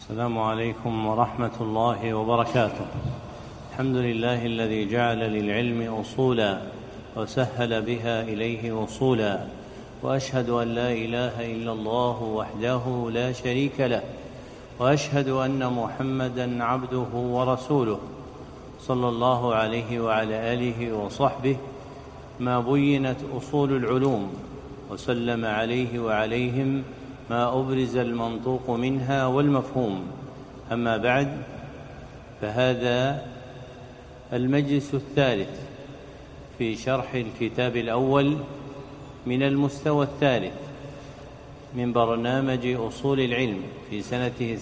السلام عليكم ورحمة الله وبركاته. الحمد لله الذي جعل للعلم أصولا وسهل بها إليه وصولا، وأشهد أن لا إله إلا الله وحده لا شريك له، وأشهد أن محمدًا عبده ورسوله صلى الله عليه وعلى آله وصحبه ما بينت أصول العلوم، وسلم عليه وعليهم ما أبرز المنطوق منها والمفهوم. أما بعد، فهذا المجلس الثالث في شرح الكتاب الأول من المستوى الثالث من برنامج أصول العلم في سنته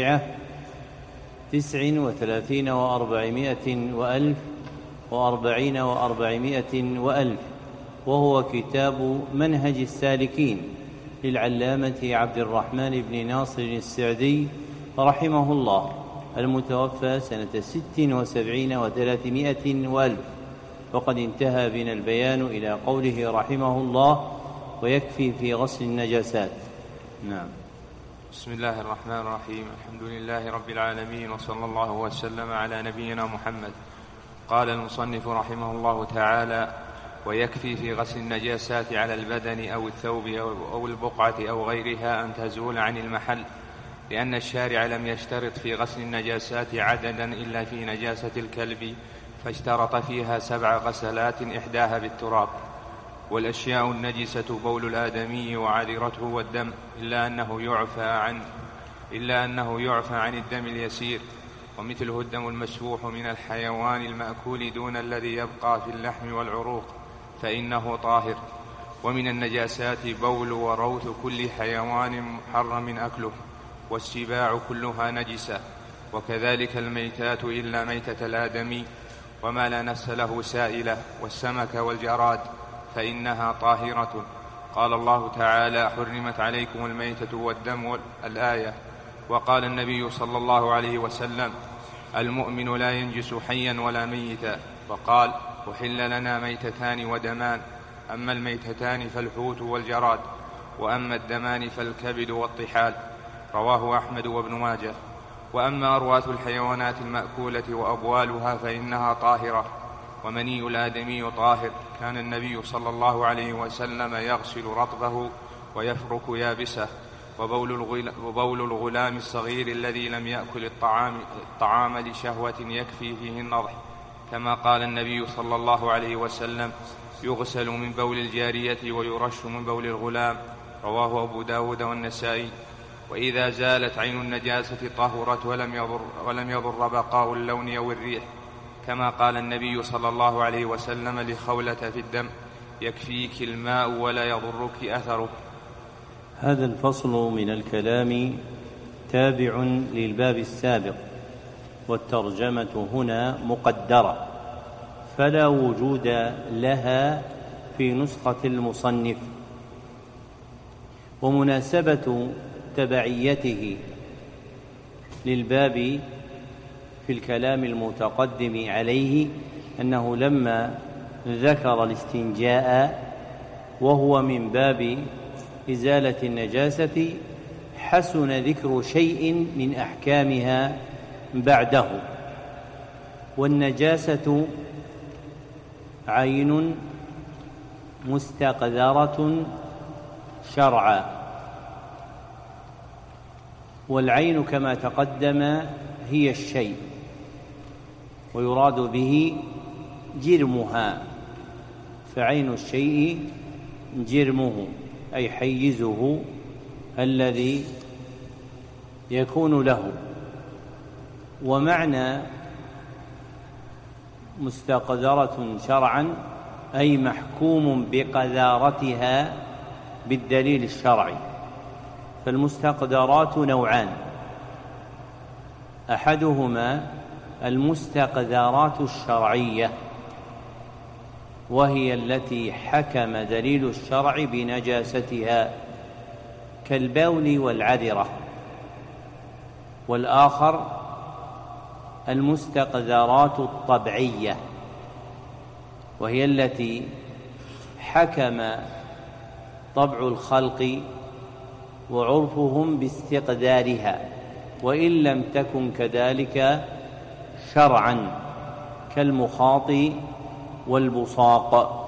37 و400 وألف و40 و400 وألف، وهو كتاب منهج السالكين للعلامة عبد الرحمن بن ناصر السعدي رحمه الله، المتوفى سنة 76 و300 وألف. وقد انتهى بنا البيان إلى قوله رحمه الله: ويكفي في غسل النجاسات. نعم. بسم الله الرحمن الرحيم. الحمد لله رب العالمين، وصلى الله وسلم على نبينا محمد. قال المصنف رحمه الله تعالى: ويكفي في غسل النجاسات على البدن أو الثوب أو البقعة أو غيرها أن تزول عن المحل، لأن الشارع لم يشترط في غسل النجاسات عددا إلا في نجاسة الكلب، فاشترط فيها 7 غسلات إحداها بالتراب. والأشياء النجسة بول الآدمي وعذرته والدم، إلا أنه يعفى عن الدم اليسير، ومثله الدم المسفوح من الحيوان المأكول دون الذي يبقى في اللحم والعروق، فإنه طاهر. ومن النجاسات بول وروث كل حيوان محرم أكله، والسباع كلها نجسة، وكذلك الميتات إلا ميتة الآدمي وما لا نفس له سائلة، والسمك والجراد، فإنها طاهرة. قال الله تعالى: حرمت عليكم الميتة والدم، الآية. وقال النبي صلى الله عليه وسلم: المؤمن لا ينجس حيا ولا ميتا. وقال: أحل لنا ميتتان ودمان، أما الميتتان فالحوت والجراد، وأما الدمان فالكبد والطحال. رواه أحمد وابن ماجه. وأما أرواث الحيوانات المأكولة وأبوالها فإنها طاهرة. ومني الآدمي طاهر، كان النبي صلى الله عليه وسلم يغسل رطبه ويفرك يابسه. وبول الغلام الصغير الذي لم يأكل الطعام لشهوة يكفي فيه النضح، كما قال النبي صلى الله عليه وسلم: يغسل من بول الجارية ويرش من بول الغلام. رواه أبو داود والنسائي. وإذا زالت عين النجاسة طهرت ولم يضر بقاء اللون أو الريح، كما قال النبي صلى الله عليه وسلم لخولة في الدم: يكفيك الماء ولا يضرك أثره. هذا الفصل من الكلام تابع للباب السابق، والترجمة هنا مقدرة فلا وجود لها في نسخة المصنف. ومناسبة تبعيته للباب في الكلام المتقدم عليه أنه لما ذكر الاستنجاء وهو من باب إزالة النجاسة حسن ذكر شيء من أحكامها بعده. والنجاسة عين مستقذرة شرعا، والعين كما تقدم هي الشيء، ويراد به جرمها، فعين الشيء جرمه أي حيزه الذي يكون له. ومعنى مستقذرة شرعا أي محكوم بقذارتها بالدليل الشرعي. فالمستقذرات نوعان: أحدهما المستقذرات الشرعية، وهي التي حكم دليل الشرع بنجاستها كالبول والعذرة. والآخر المستقذرات الطبيعية، وهي التي حكم طبع الخلق وعرفهم باستقدارها، وإن لم تكن كذلك شرعا كالمخاط والبصاق.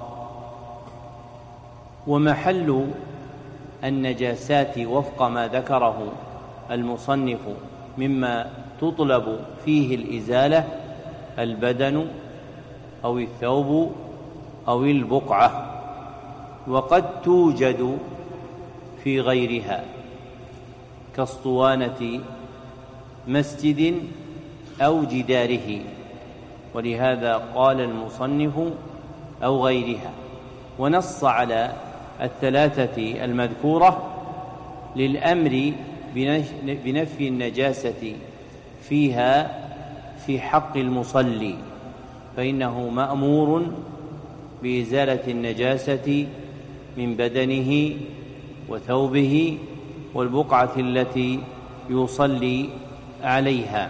ومحل النجاسات وفق ما ذكره المصنف مما تطلب فيه الإزالة البدن أو الثوب أو البقعة، وقد توجد في غيرها كاسطوانة مسجد أو جداره، ولهذا قال المصنف أو غيرها، ونص على الثلاثة المذكورة للأمر بنفي النجاسة فيها في حق المصلي، فإنه مأمور بإزالة النجاسة من بدنه وثوبه والبقعة التي يصلي عليها.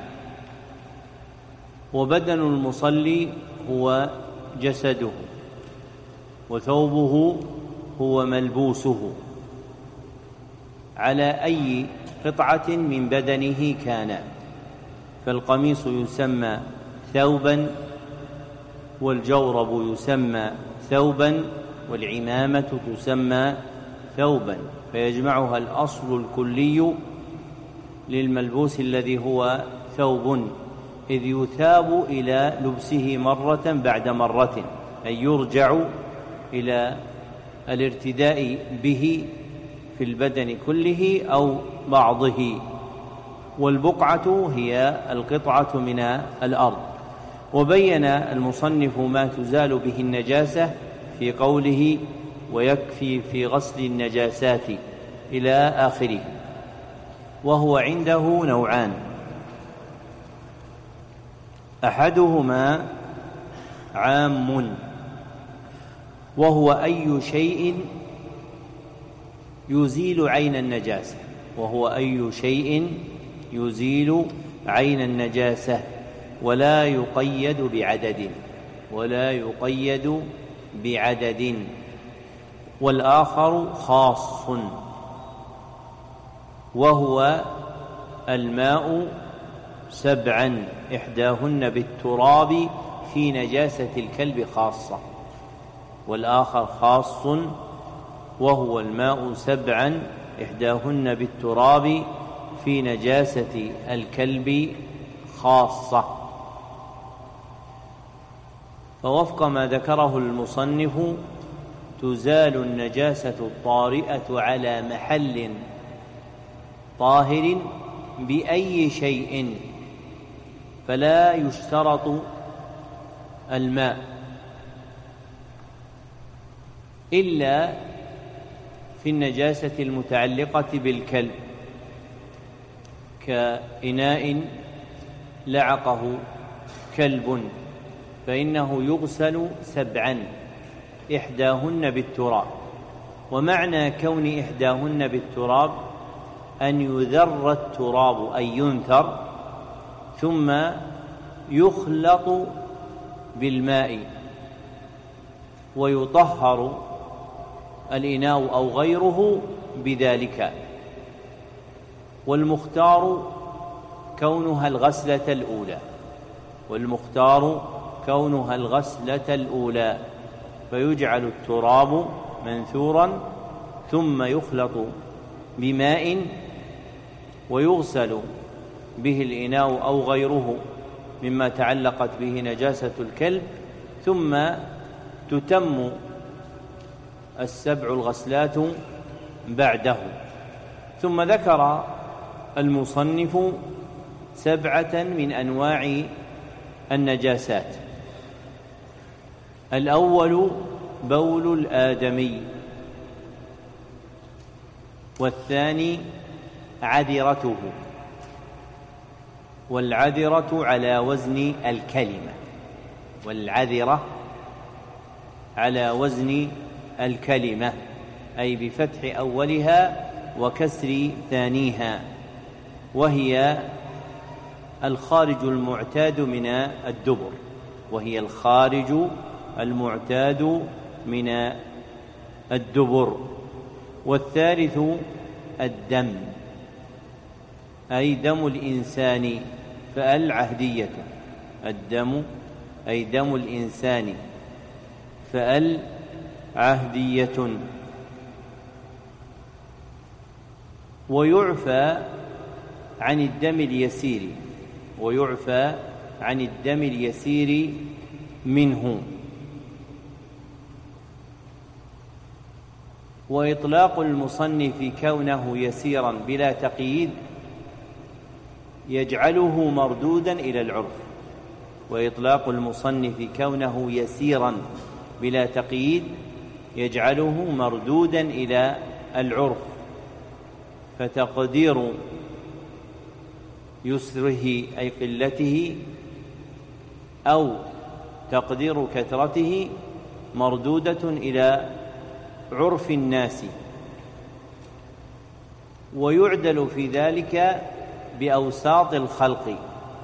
وبدن المصلي هو جسده، وثوبه هو ملبوسه على أي قطعة من بدنه كان، فالقميص يسمى ثوبا، والجورب يسمى ثوبا، والعمامة تسمى ثوبا، فيجمعها الأصل الكلي للملبوس الذي هو ثوب، إذ يثاب إلى لبسه مرة بعد مرة، أي يرجع إلى الارتداء به في البدن كله أو بعضه. والبقعة هي القطعة من الأرض. وبين المصنف ما تزال به النجاسة في قوله ويكفي في غسل النجاسات إلى آخره، وهو عنده نوعان: أحدهما عام وهو أي شيء يزيل عين النجاسة، وهو أي شيء يزيل عين النجاسة ولا يقيد بعدد. والآخر خاص وهو الماء 7 إحداهن بالتراب في نجاسة الكلب خاصة. والآخر خاص وهو الماء 7 إحداهن بالتراب في نجاسة الكلب خاصة. فوفق ما ذكره المصنف تزال النجاسة الطارئة على محل طاهر بأي شيء، فلا يشترط الماء إلا في النجاسة المتعلقة بالكلب، كإناء لعقه كلب فإنه يغسل 7 إحداهن بالتراب. ومعنى كون إحداهن بالتراب أن يذر التراب أي ينثر ثم يخلط بالماء ويطهر الإناء أو غيره بذلك. والمختار كونها الغسلة الأولى، فيجعل التراب منثورا ثم يخلط بماء ويغسل به الإناء أو غيره مما تعلقت به نجاسة الكلب، ثم تتم 7 الغسلات بعده. ثم ذكر المصنف 7 من أنواع النجاسات: الأول بول الآدمي، والثاني عذرته، والعذرة على وزن الكلمة، أي بفتح أولها وكسر ثانيها، وهي الخارج المعتاد من الدبر. والثالث الدم، أي دم الإنسان، فأل عهدية. الدم أي دم الإنسان، فأل عهدية. ويعفى عن الدم اليسير، ويعفى عن الدم اليسير منه. وإطلاق المصنف كونه يسيرا بلا تقييد يجعله مردودا إلى العرف. وإطلاق المصنف كونه يسيرا بلا تقييد يجعله مردودا إلى العرف. فتقدير يسره أي قلته أو تقدير كثرته مردودة إلى عرف الناس. ويعدل في ذلك بأوساط الخلق،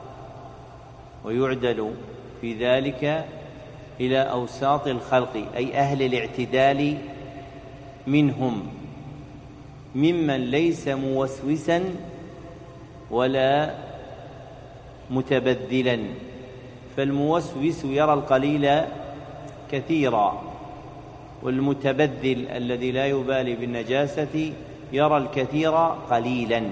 ويعدل في ذلك إلى أوساط الخلق أي أهل الاعتدال منهم، ممن ليس موسوسا ولا متبذلا. فالموسوس يرى القليل كثيرا، والمتبذل الذي لا يبالي بالنجاسة يرى الكثير قليلا.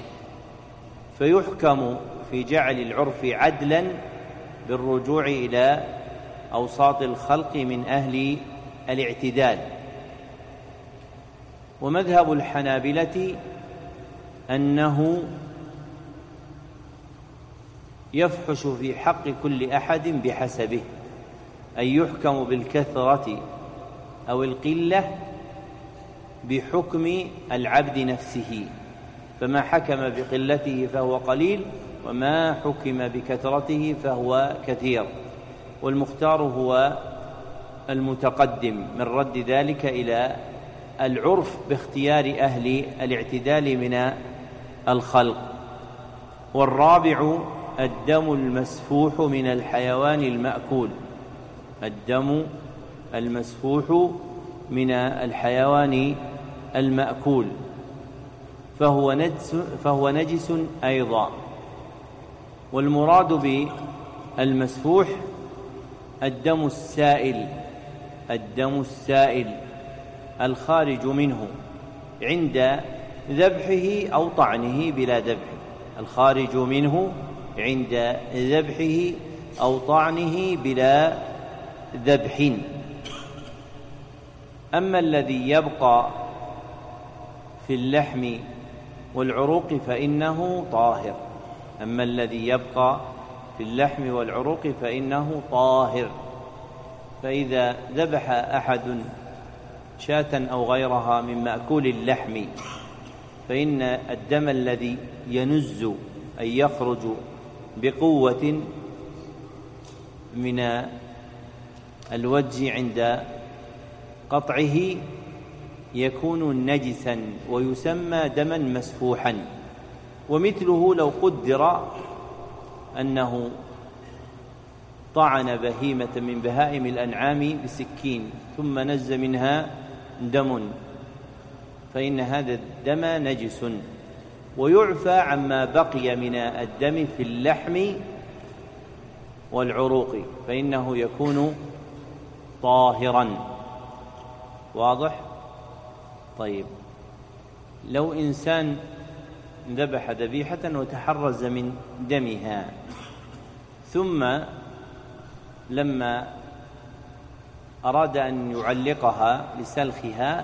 فيحكم في جعل العرف عدلا بالرجوع إلى أوساط الخلق من أهل الاعتدال. ومذهب الحنابلة أنه يفحش في حق كل أحد بحسبه، أي يحكم بالكثرة أو القلة بحكم العبد نفسه، فما حكم بقلته فهو قليل، وما حكم بكثرته فهو كثير. والمختار هو المتقدم من رد ذلك إلى العرف باختيار أهل الاعتدال من الخلق. والرابع الدم المسفوح من الحيوان المأكول. الدم المسفوح من الحيوان المأكول فهو نجس أيضا. والمراد بالمسفوح الدم السائل، الدم السائل الخارج منه عند ذبحه أو طعنه بلا ذبح، الخارج منه عند ذبحه أو طعنه بلا ذبح. أما الذي يبقى في اللحم والعروق فإنه طاهر. أما الذي يبقى في اللحم والعروق فإنه طاهر. فإذا ذبح أحد شاة أو غيرها من مأكول اللحم فإن الدم الذي ينز أي يخرج بقوة من الوجه عند قطعه يكون نجسا ويسمى دما مسفوحا. ومثله لو قدر أنه طعن بهيمة من بهائم الأنعام بسكين ثم نز منها دم فإن هذا الدم نجس. ويعفى عما بقي من الدم في اللحم والعروق فإنه يكون طاهرا. واضح؟ طيب، لو إنسان ذبح ذبيحة وتحرز من دمها ثم لما أراد أن يعلقها لسلخها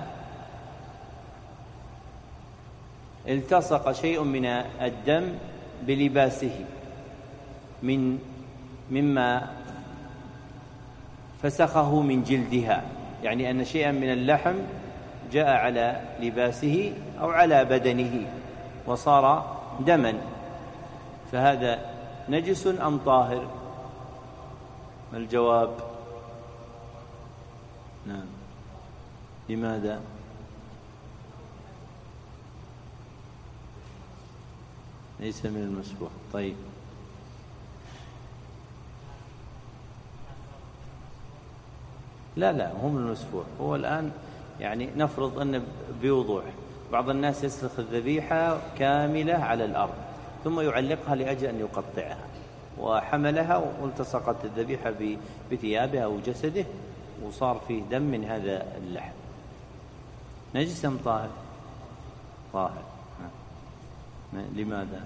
التصق شيء من الدم بلباسه مما فسخه من جلدها، يعني أن شيئا من اللحم جاء على لباسه أو على بدنه وصار دما، فهذا نجس أم طاهر؟ ما الجواب؟ نعم. لماذا؟ ليس من المسفوح. طيب، لا هو من المسفوح. هو الآن يعني نفرض أن بوضوح بعض الناس يسلخ الذبيحة كاملة على الأرض ثم يعلقها لأجل أن يقطعها، وحملها والتصقت الذبيحة بثيابها أو جسده وصار فيه دم من هذا اللحم. نجس أم طاهر؟ طاهر. لماذا؟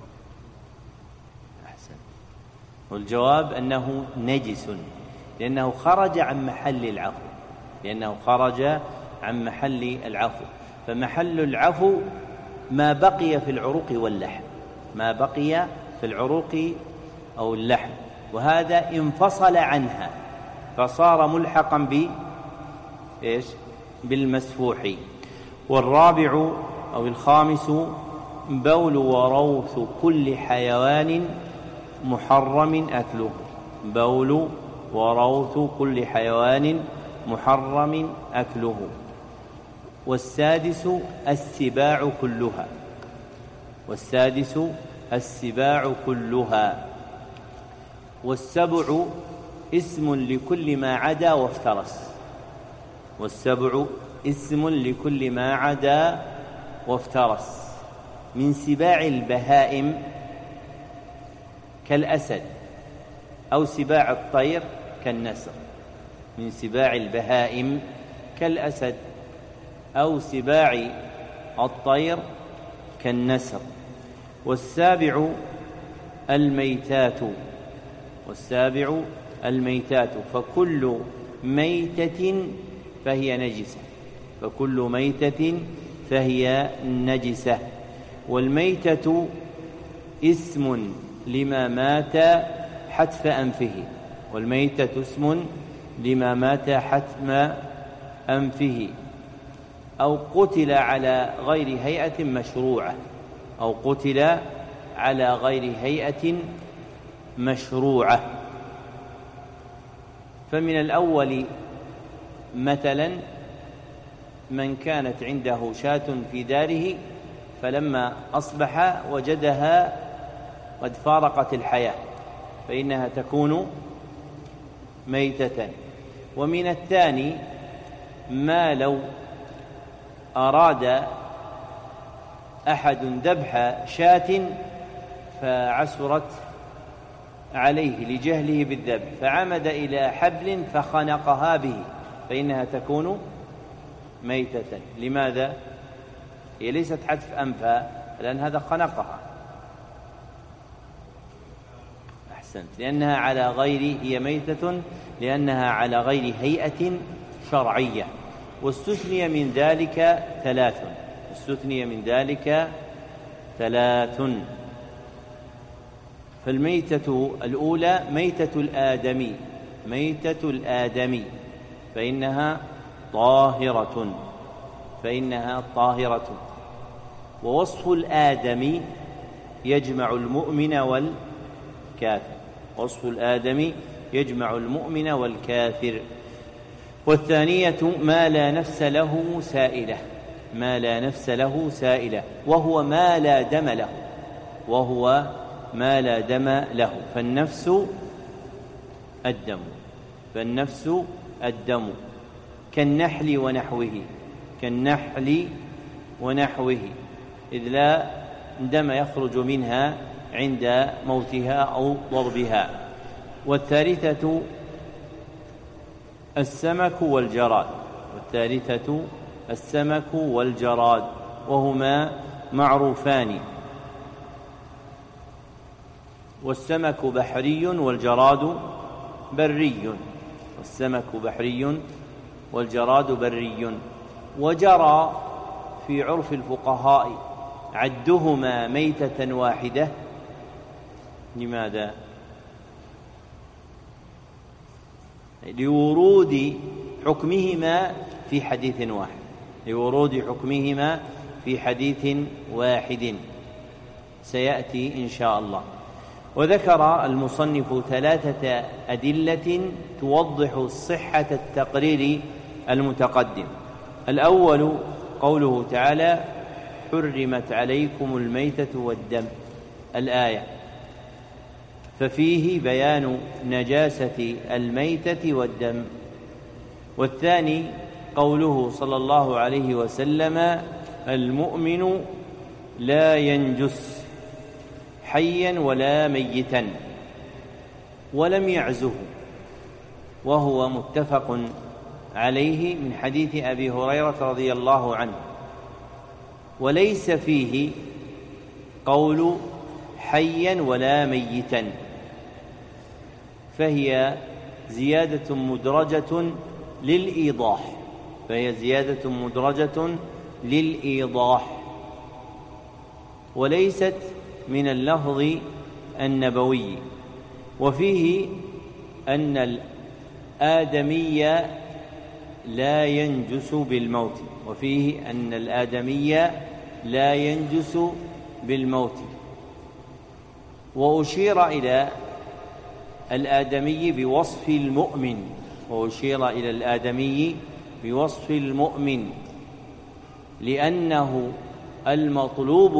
أحسن. والجواب أنه نجس لأنه خرج عن محل العفو، لأنه خرج عن محل العفو. فمحل العفو ما بقي في العروق واللحم، ما بقي في العروق أو اللحم، وهذا انفصل عنها فصار ملحقا بالمسفوح. والرابع أو الخامس بول وروث كل حيوان محرم أكله، بول وروث كل حيوان محرم أكله. والسادس السباع كلها، والسادس السباع كلها. والسبع اسم لكل ما عدا وافترس، والسبع اسم لكل ما عدا وافترس. من سباع البهائم كالأسد أو سباع الطير كالنسر، من سباع البهائم كالأسد أو سباع الطير كالنسر. والسابع الميتات، والسابع الميتات، فكل ميتة فهي نجسة، فكل ميتة فهي نجسة. والميتة اسم لما مات حتف أنفه، والميتة اسم لما مات حتم أنفه، أو قتل على غير هيئة مشروعة، أو قتل على غير هيئة مشروعة. فمن الأول مثلا من كانت عنده شاة في داره فلما أصبح وجدها قد فارقت الحياة فإنها تكون ميتة. ومن الثاني ما لو أراد أحد ذبح شاة فعسرت عليه لجهله بالذبح فعمد إلى حبل فخنقها به فإنها تكون ميتة. لماذا؟ هي ليست حتف أنفها لأن هذا خنقها. أحسنت. لأنها على غير، هي ميتة لأنها على غير هيئة شرعية. واستثني من ذلك ثلاث، استثني من ذلك ثلاث. فالميتة الأولى ميتة الآدمي، ميتة الآدمي فإنها طاهرة، فإنها طاهرة. ووصف الآدمي يجمع المؤمن والكافر، وصف الآدمي يجمع المؤمن والكافر. والثانية ما لا نفس له سائلة، ما لا نفس له سائلة، وهو ما لا دم له، وهو ما لا دم له. فالنفس الدم، فالنفس الدم كالنحل ونحوه، كالنحل ونحوه، إذ لا دم يخرج منها عند موتها أو ضربها. والثالثة السمك والجراد، والثالثة السمك والجراد وهما معروفان. والسمك بحري والجراد بري، والسمك بحري والجراد بري. وجرى في عرف الفقهاء عدهما ميتة واحدة. لماذا؟ لورود حكمهما في حديث واحد، لورود حكمهما في حديث واحد سيأتي إن شاء الله. وذكر المصنف ثلاثة أدلة توضح صحة التقرير المتقدم. الأول قوله تعالى حرمت عليكم الميتة والدم، الآية، ففيه بيان نجاسة الميتة والدم. والثاني قوله صلى الله عليه وسلم المؤمن لا ينجس، حيا ولا ميتا ولم يعزه، وهو متفق عليه من حديث أبي هريرة رضي الله عنه، وليس فيه قول حيا ولا ميتا، فهي زيادة مدرجة للإيضاح، وليست من اللفظ النبوي. وفيه أن الآدمي لا ينجس بالموت، وأشير إلى الآدمي بوصف المؤمن لأنه المطلوب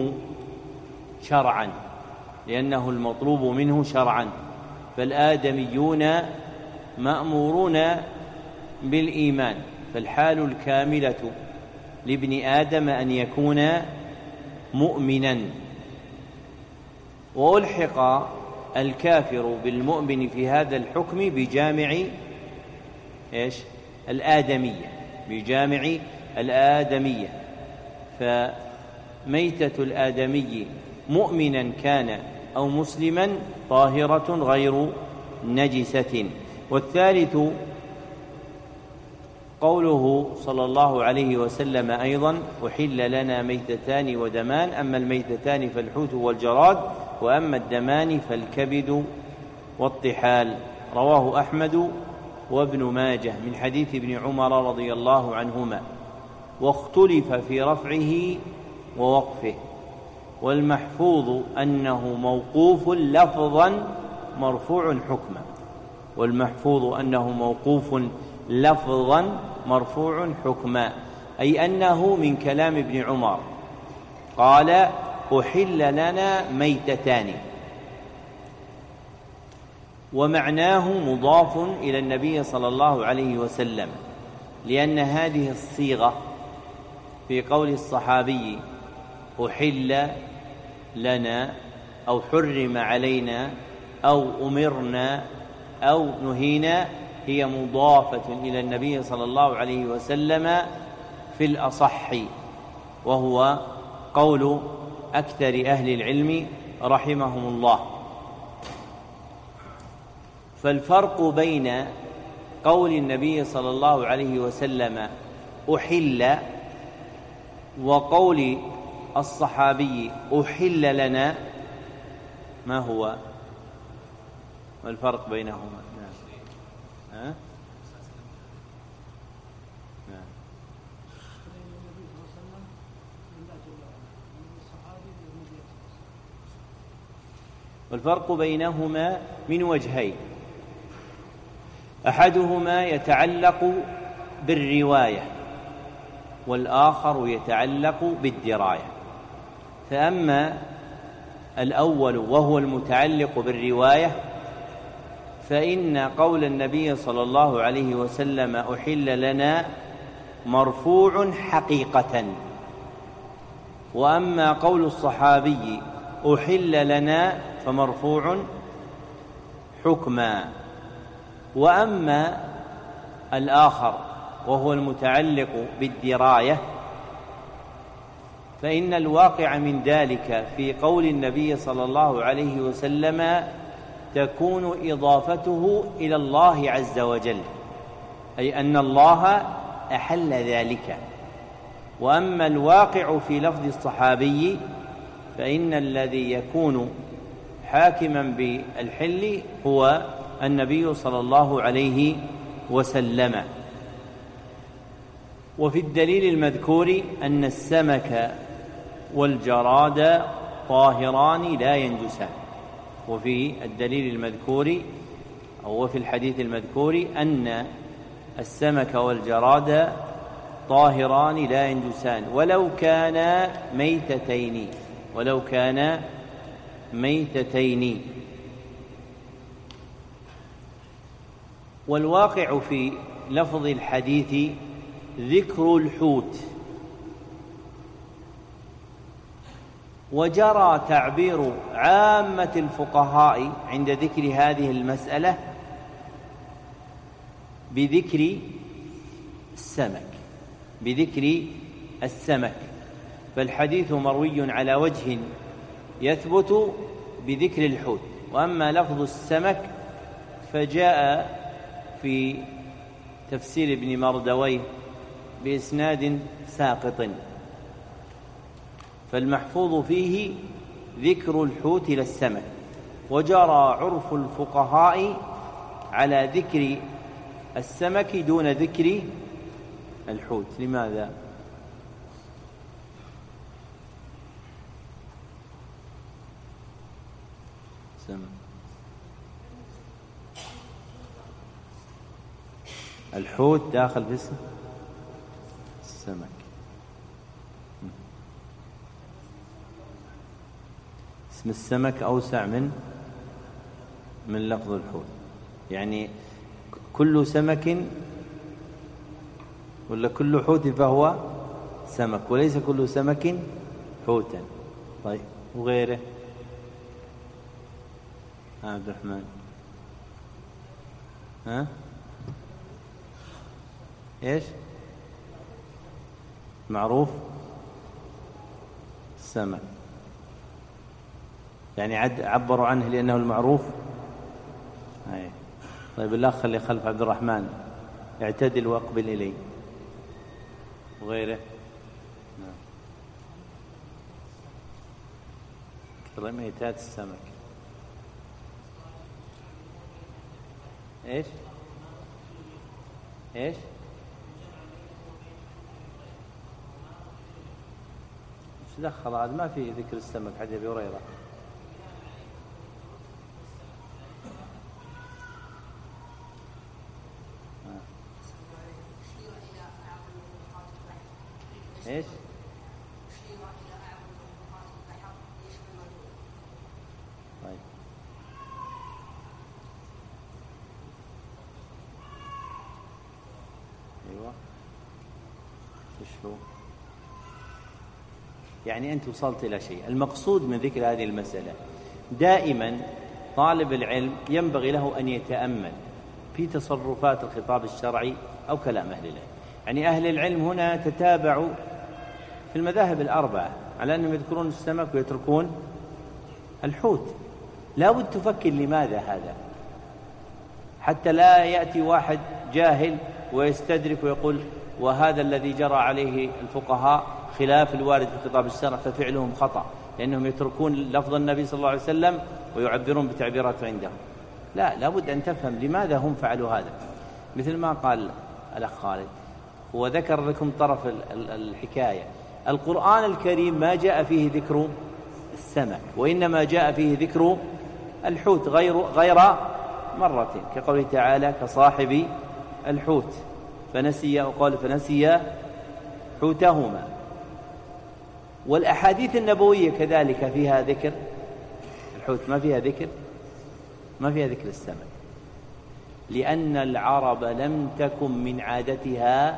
منه شرعا، فالآدميون مأمورون بالإيمان، فالحال الكاملة لابن آدم أن يكون مؤمنا. وألحق الكافر بالمؤمن في هذا الحكم بجامع الآدمية، فميتة الآدمي مؤمنا كان أو مسلما طاهرة غير نجسة. والثالث قوله صلى الله عليه وسلم أيضا: أحل لنا ميتتان ودمان، أما الميتتان فالحوت والجراد، وأما الدمان فالكبد والطحال. رواه أحمد وابن ماجه من حديث ابن عمر رضي الله عنهما، واختلف في رفعه ووقفه، والمحفوظ أنه موقوف لفظا مرفوع حكما، أي أنه من كلام ابن عمر قال: أحل لنا ميتتان، ومعناه مضاف إلى النبي صلى الله عليه وسلم، لأن هذه الصيغة في قول الصحابي أحل لنا أو حرم علينا أو أمرنا أو نهينا هي مضافة إلى النبي صلى الله عليه وسلم في الأصح، وهو قول أكثر أهل العلم رحمهم الله. فالفرق بين قول النبي صلى الله عليه وسلم أحل وقول الصحابي أحل لنا ما هو؟ ما الفرق بينهما؟ نعم. والفرق بينهما من وجهين: أحدهما يتعلق بالرواية، والآخر يتعلق بالدراية. فأما الأول وهو المتعلق بالرواية فإن قول النبي صلى الله عليه وسلم أحل لنا مرفوع حقيقة، وأما قول الصحابي أحل لنا فمرفوع حكما. وأما الآخر وهو المتعلق بالدراية فإن الواقع من ذلك في قول النبي صلى الله عليه وسلم تكون إضافته إلى الله عز وجل، أي أن الله أحل ذلك. وأما الواقع في لفظ الصحابي فإن الذي يكون حاكما بالحل هو النبي صلى الله عليه وسلم. وفي الدليل المذكور أن السمك والجراد طاهران لا ينجسان. وفي الدليل المذكور أو في الحديث المذكور أن السمك والجراد طاهران لا ينجسان ولو كان ميتتين. والواقع في لفظ الحديث ذكر الحوت، وجرى تعبير عامة الفقهاء عند ذكر هذه المسألة بذكر السمك، فالحديث مروي على وجه يثبت بذكر الحوت، وأما لفظ السمك فجاء في تفسير ابن مردويه بإسناد ساقط، فالمحفوظ فيه ذكر الحوت لا السمك. وجرى عرف الفقهاء على ذكر السمك دون ذكر الحوت. لماذا؟ الحوت داخل في اسم السمك. اسم السمك أوسع من لفظ الحوت، يعني كل سمك ولا كل حوت فهو سمك، وليس كل سمك حوتا. طيب وغيره؟ عبد الرحمن ايش معروف السمك، يعني عبروا عنه لأنه المعروف. طيب الأخ اللي خلف عبد الرحمن اعتدل واقبل إلي. وغيره؟ كرميتات السمك. ايش ايش دخل هذا؟ ما في ذكر السمك حديث أبي هريرة. ايش؟ طيب ايوه تشفوا، يعني أنت وصلت إلى شيء. المقصود من ذكر هذه المسألة دائما طالب العلم ينبغي له أن يتأمل في تصرفات الخطاب الشرعي أو كلام أهل العلم. يعني أهل العلم هنا تتابعوا في المذاهب الأربعة على أنهم يذكرون السمك ويتركون الحوت. لا بد تفكر لماذا هذا، حتى لا يأتي واحد جاهل ويستدرك ويقول وهذا الذي جرى عليه الفقهاء خلاف الوارد في خطاب الشرع ففعلهم خطأ، لأنهم يتركون لفظ النبي صلى الله عليه وسلم ويعبرون بتعبيرات عندهم. لا بد أن تفهم لماذا هم فعلوا هذا. مثل ما قال الأخ خالد، هو ذكر لكم طرف الحكاية. القرآن الكريم ما جاء فيه ذكر السمك، وإنما جاء فيه ذكر الحوت غير مرة، كقوله تعالى كصاحب الحوت فنسي، وقال فنسي حوتهما. والأحاديث النبوية كذلك فيها ذكر الحوت، ما فيها ذكر السمك، لأن العرب لم تكن من عادتها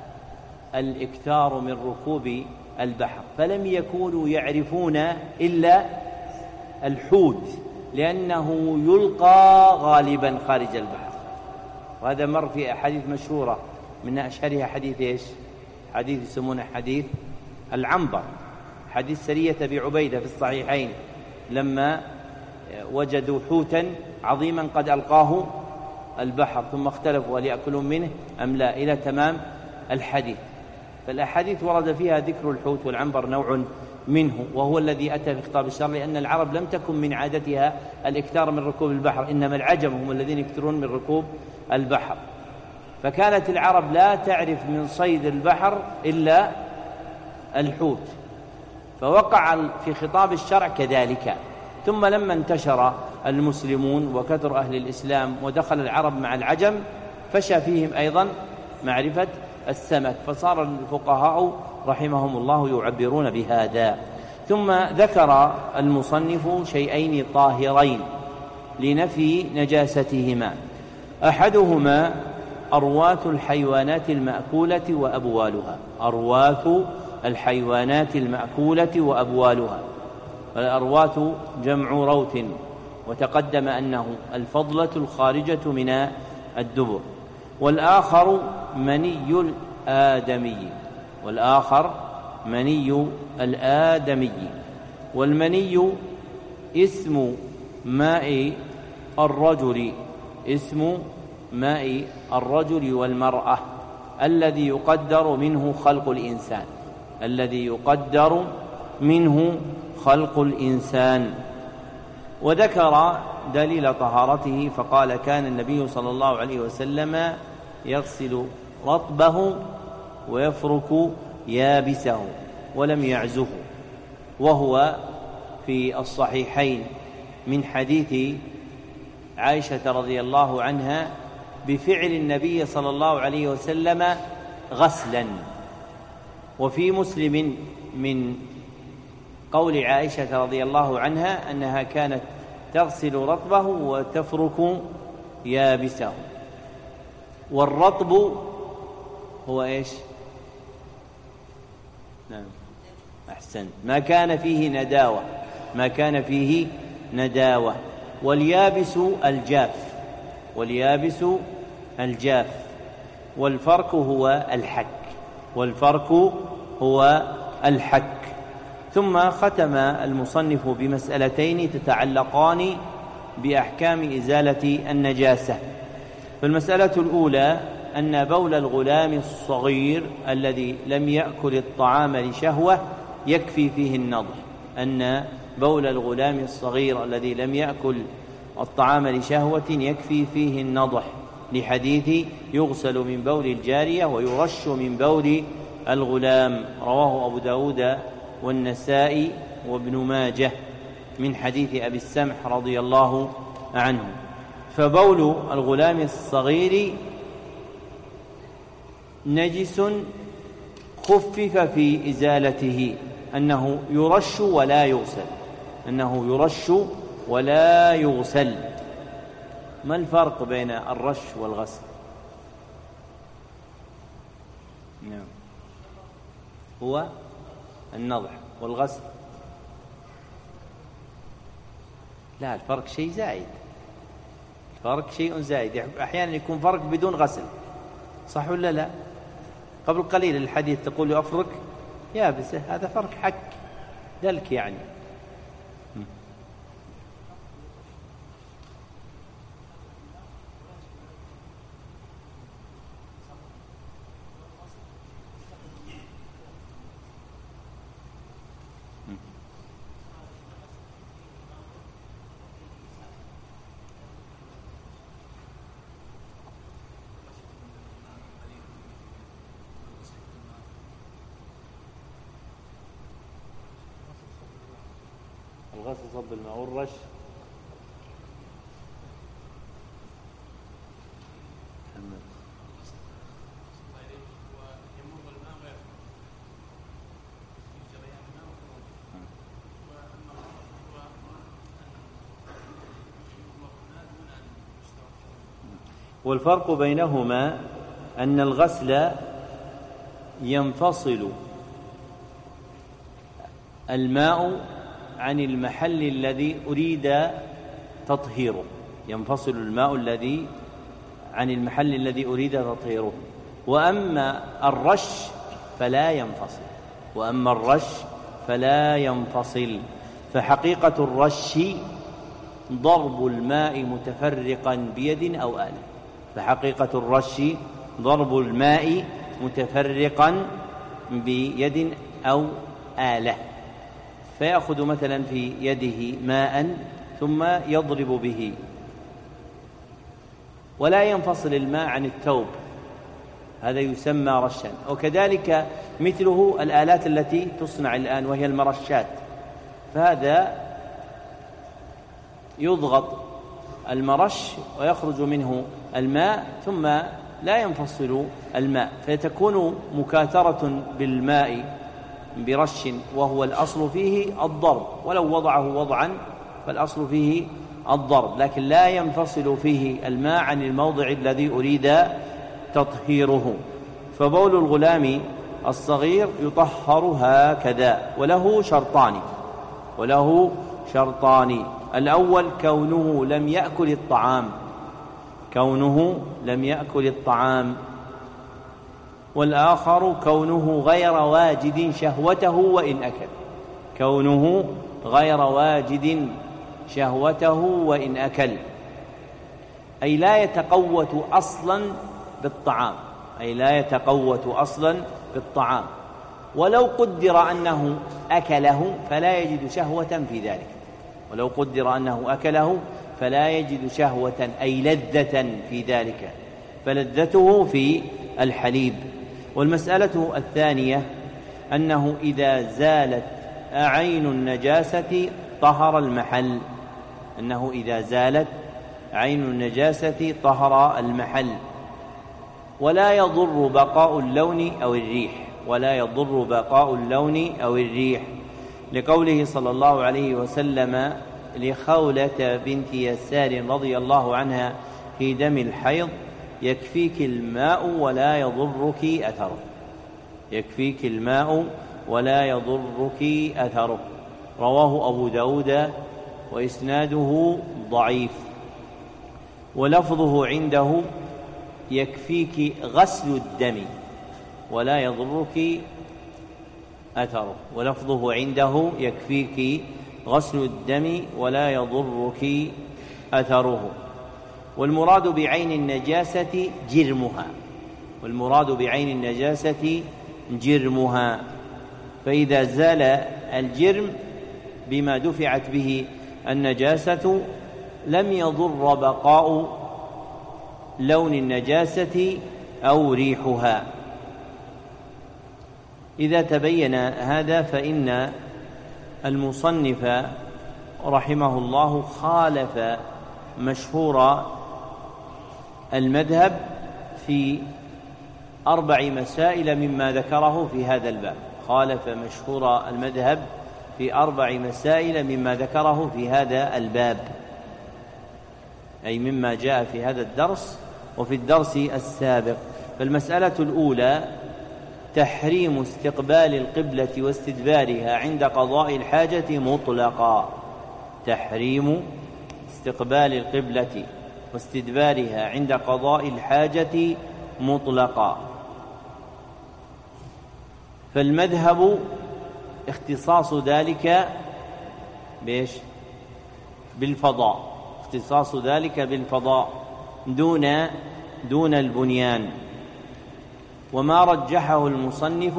الإكثار من ركوب البحر، فلم يكونوا يعرفون إلا الحوت لأنه يلقى غالبا خارج البحر. وهذا مر في أحاديث مشهورة، من أشهرها حديث إيش؟ حديث يسمونه حديث العنبر، حديث سرية أبي عبيدة في الصحيحين لما وجدوا حوتا عظيما قد ألقاه البحر ثم اختلفوا هل يأكلون منه أم لا، إلى تمام الحديث. فالأحاديث ورد فيها ذكر الحوت، والعنبر نوع منه، وهو الذي أتى في خطاب الشرع، لأن العرب لم تكن من عادتها الإكثار من ركوب البحر، إنما العجم هم الذين يكثرون من ركوب البحر. فكانت العرب لا تعرف من صيد البحر إلا الحوت، فوقع في خطاب الشرع كذلك. ثم لما انتشر المسلمون وكثر أهل الإسلام ودخل العرب مع العجم فشى فيهم أيضا معرفة السمك، فصار الفقهاء رحمهم الله يعبرون بهذا. ثم ذكر المصنف شيئين طاهرين لنفي نجاستهما، أحدهما أرواث الحيوانات المأكولة وأبوالها، أرواث الحيوانات المأكولة وأبوالها. والأرواث جمع روث، وتقدم أنه الفضلة الخارجة من الدبر. والآخر مني الآدمي، والمني اسم ماء الرجل والمرأة الذي يقدر منه خلق الإنسان. وذكر دليل طهارته فقال: كان النبي صلى الله عليه وسلم يغسل رطبه ويفرك يابسه ولم يعزه، وهو في الصحيحين من حديث عائشة رضي الله عنها بفعل النبي صلى الله عليه وسلم غسلا. وفي مسلم من قول عائشة رضي الله عنها أنها كانت تغسل رطبه وتفرك يابسه. والرطب هو إيش؟ نعم أحسن، ما كان فيه نداوة. واليابس الجاف، والفرك هو الحك. ثم ختم المصنف بمسألتين تتعلقان بأحكام إزالة النجاسة. فالمسألة الأولى أن بول الغلام الصغير الذي لم يأكل الطعام لشهوة يكفي فيه النضح، أن بول الغلام الصغير الذي لم يأكل الطعام لشهوة يكفي فيه النضح، لحديث يغسل من بول الجارية ويرش من بول الغلام، رواه أبو داود والنسائي وابن ماجه من حديث أبي السمح رضي الله عنه. فبول الغلام الصغير نجس خفف في إزالته، أنه يرش ولا يغسل. ما الفرق بين الرش والغسل؟ نعم، هو النضح. والغسل لا، الفرق شيء زائد. أحيانا يكون فرق بدون غسل، صح ولا لا؟ قبل قليل الحديث تقول أفرك يابسة، هذا فرق حك دلك يعني. الغسل صب الماء والرش والفرق بينهما أن الغسل ينفصل الماء عن المحل الذي أريد تطهيره، وأما الرش فلا ينفصل. فحقيقة الرش ضرب الماء متفرقا بيد أو آلة، فيأخذ مثلا في يده ماء ثم يضرب به، ولا ينفصل الماء عن الثوب، هذا يسمى رشا. وكذلك مثله الآلات التي تصنع الآن وهي المرشات، فهذا يضغط المرش ويخرج منه الماء ثم لا ينفصل الماء، فتكون مكاثرة بالماء برش، وهو الأصل فيه الضرب، ولو وضعه وضعا فالأصل فيه الضرب، لكن لا ينفصل فيه الماء عن الموضع الذي أريد تطهيره. فبول الغلام الصغير يطهر هكذا، وله شرطان. وله شرطان: الأول كونه لم يأكل الطعام، والآخر كونه غير واجد شهوته وإن أكل، أي لا يتقوت أصلا بالطعام، ولو قدر أنه أكله فلا يجد شهوة أي لذة في ذلك، فلذته في الحليب. والمسألة الثانية أنه إذا زالت عين النجاسة طهر المحل، ولا يضر بقاء اللون أو الريح، لقوله صلى الله عليه وسلم لخولة بنت يسار رضي الله عنها في دم الحيض: يكفيك الماء ولا يضرك أثره. رواه أبو داود وإسناده ضعيف. ولفظه عنده: يكفيك غسل الدم ولا يضرك أثره. والمراد بعين النجاسة جرمها، فإذا زال الجرم بما دفعت به النجاسة لم يضر بقاء لون النجاسة أو ريحها. إذا تبين هذا فإن المصنف رحمه الله خالف مشهور المذهب في 4 مسائل مما ذكره في هذا الباب، أي مما جاء في هذا الدرس وفي الدرس السابق. فالمسألة الأولى: تحريم استقبال القبلة واستدبارها عند قضاء الحاجة مطلقا. فالمذهب اختصاص ذلك بالفضاء دون البنيان، وما رجحه المصنف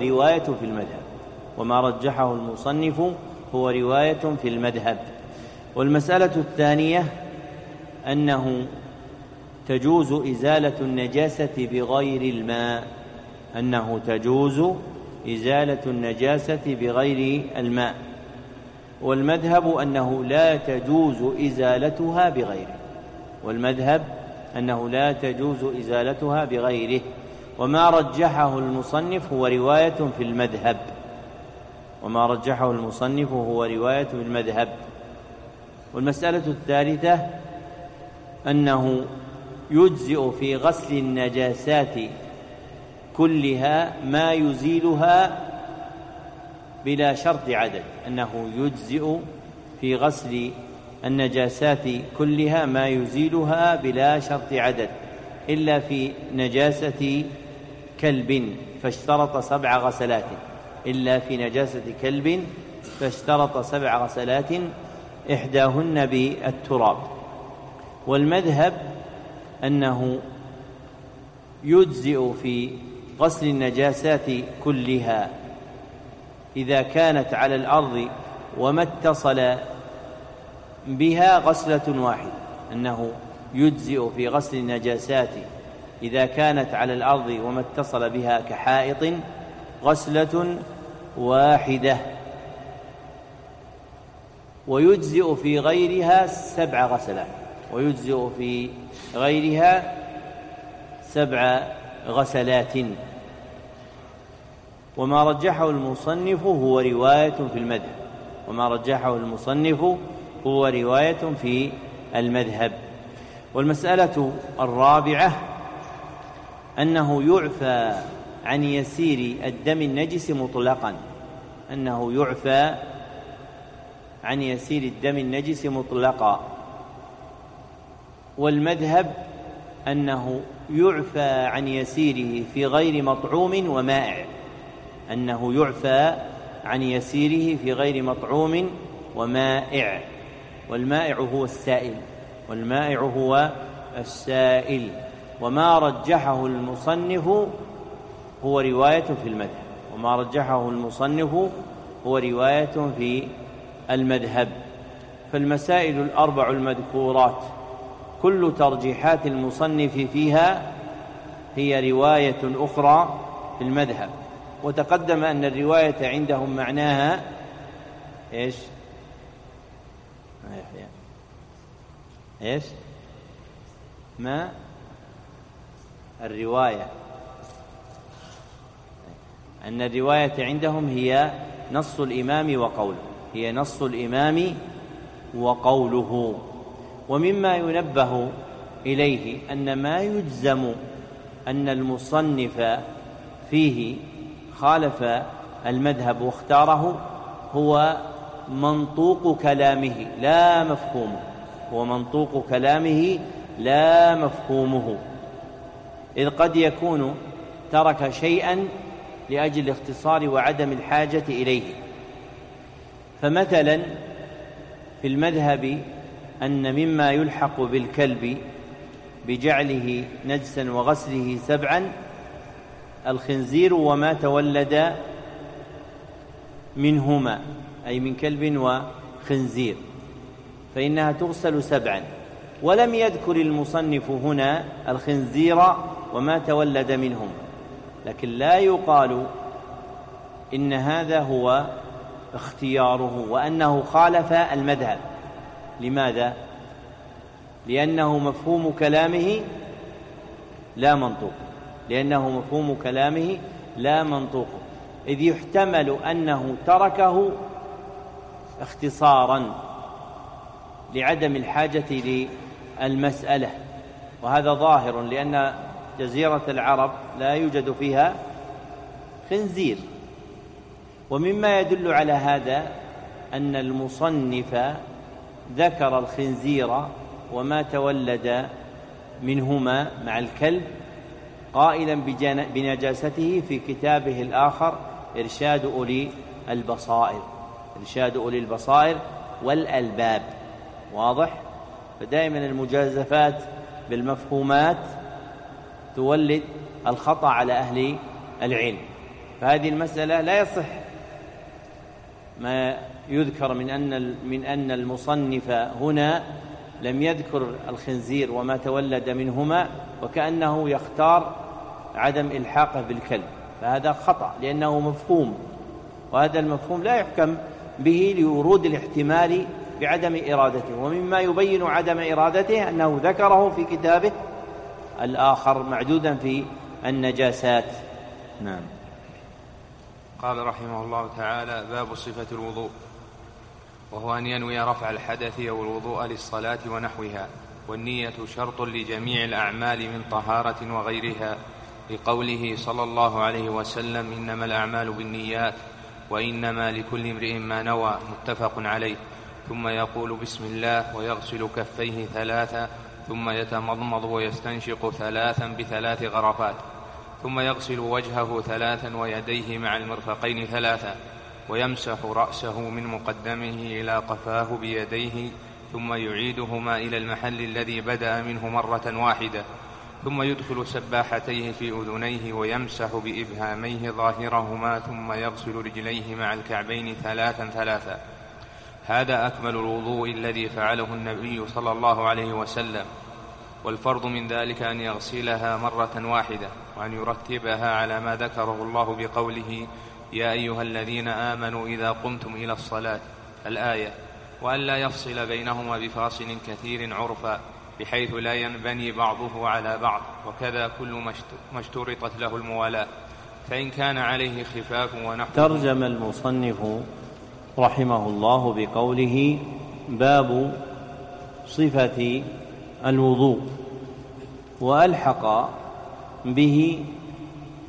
هو رواية في المذهب. والمسألة الثانية أنه تجوز إزالة النجاسة بغير الماء، والمذهب أنه لا تجوز إزالتها بغيره، وما رجحه المصنف هو رواية في المذهب. والمسألة الثالثة أنه يجزئ في غسل النجاسات كلها ما يزيلها بلا شرط عدد، إلا في نجاسة كلب فاشترط 7 غسلات إحداهن بالتراب. والمذهب أنه يجزئ في غسل النجاسات كلها إذا كانت على الأرض وما اتصل بها غسلة واحدة، أنه يجزئ في غسل النجاسات إذا كانت على الأرض وما اتصل بها كحائط غسلة واحدة، ويجزئ في غيرها 7 غسلات. وما رجحه المصنف هو رواية في المذهب. والمسألة الرابعة أنه يعفى عن يسير الدم النجس مطلقا، عن يسير الدم النجس مطلقا. والمذهب أنه يعفى عن يسيره في غير مطعوم ومائع، أنه يعفى عن يسيره في غير مطعوم ومائع. والمائع هو السائل، والمائع هو السائل. وما رجحه المصنف هو رواية في المذهب، وما رجحه المصنف هو رواية في المذهب. فالمسائل الأربع المذكورات كل ترجيحات المصنف فيها هي رواية أخرى في المذهب. وتقدم أن الرواية عندهم معناها إيش؟ إيش؟ ما الرواية؟ أن الرواية عندهم هي نص الإمام وقوله، هي نص الإمام وقوله. ومما ينبه إليه أن ما يجزم أن المصنف فيه خالف المذهب واختاره هو منطوق كلامه لا مفهومه، هو منطوق كلامه لا مفهومه، إذ قد يكون ترك شيئا لأجل الاختصار وعدم الحاجة إليه. فمثلا في المذهب أن مما يلحق بالكلب بجعله نجسا وغسله 7 الخنزير وما تولد منهما، أي من كلب وخنزير، فإنها تغسل 7. ولم يذكر المصنف هنا الخنزير وما تولد منهم، لكن لا يقال إن هذا هو اختياره وأنه خالف المذهب. لماذا؟ لأنه مفهوم كلامه لا منطوق، لأنه مفهوم كلامه لا منطوق، إذ يحتمل أنه تركه اختصارا لعدم الحاجة للمسألة، وهذا ظاهر لأن جزيرة العرب لا يوجد فيها خنزير. ومما يدل على هذا أن المصنف ذكر الخنزير وما تولد منهما مع الكلب قائلا بنجاسته في كتابه الآخر إرشاد أولي البصائر، إرشاد أولي البصائر والألباب. واضح؟ فدائما المجازفات بالمفهومات تولد الخطأ على أهل العلم. فهذه المسألة لا يصح ما يذكر من أن المصنف هنا لم يذكر الخنزير وما تولد منهما وكأنه يختار عدم إلحاقه بالكلب، فهذا خطأ لأنه مفهوم، وهذا المفهوم لا يحكم به لورود الاحتمال بعدم إرادته. ومما يبين عدم إرادته أنه ذكره في كتابه الآخر معدودا في النجاسات. نعم. قال رحمه الله تعالى: باب صفة الوضوء، وهو أن ينوي رفع الحدث أو الوضوء للصلاة ونحوها، والنية شرط لجميع الأعمال من طهارة وغيرها، لقوله صلى الله عليه وسلم: إنما الأعمال بالنيات وإنما لكل امرئ ما نوى، متفق عليه. ثم يقول بسم الله ويغسل كفيه 3، ثم يتمضمض ويستنشق 3 ب3 غرفات، ثم يغسل وجهه 3 ويديه مع المرفقين 3، ويمسح رأسه من مقدمه إلى قفاه بيديه، ثم يعيدهما إلى المحل الذي بدأ منه مرة واحدة، ثم يدخل سباحتيه في أذنيه ويمسح بإبهاميه ظاهرهما، ثم يغسل رجليه مع الكعبين 3. هذا أكمل الوضوء الذي فعله النبي صلى الله عليه وسلم، والفرض من ذلك أن يغسلها مرة واحدة، وأن يرتبها على ما ذكره الله بقوله: يا أيها الذين آمنوا إذا قمتم إلى الصلاة، الآية، وأن لا يفصل بينهما بفاصل كثير عرفا بحيث لا ينبني بعضه على بعض، وكذا كل ما اشترطت له الموالاة، فإن كان عليه خفاف ونحو. ترجم المصنف رحمه الله بقوله: باب صفة الوضوء، وألحق به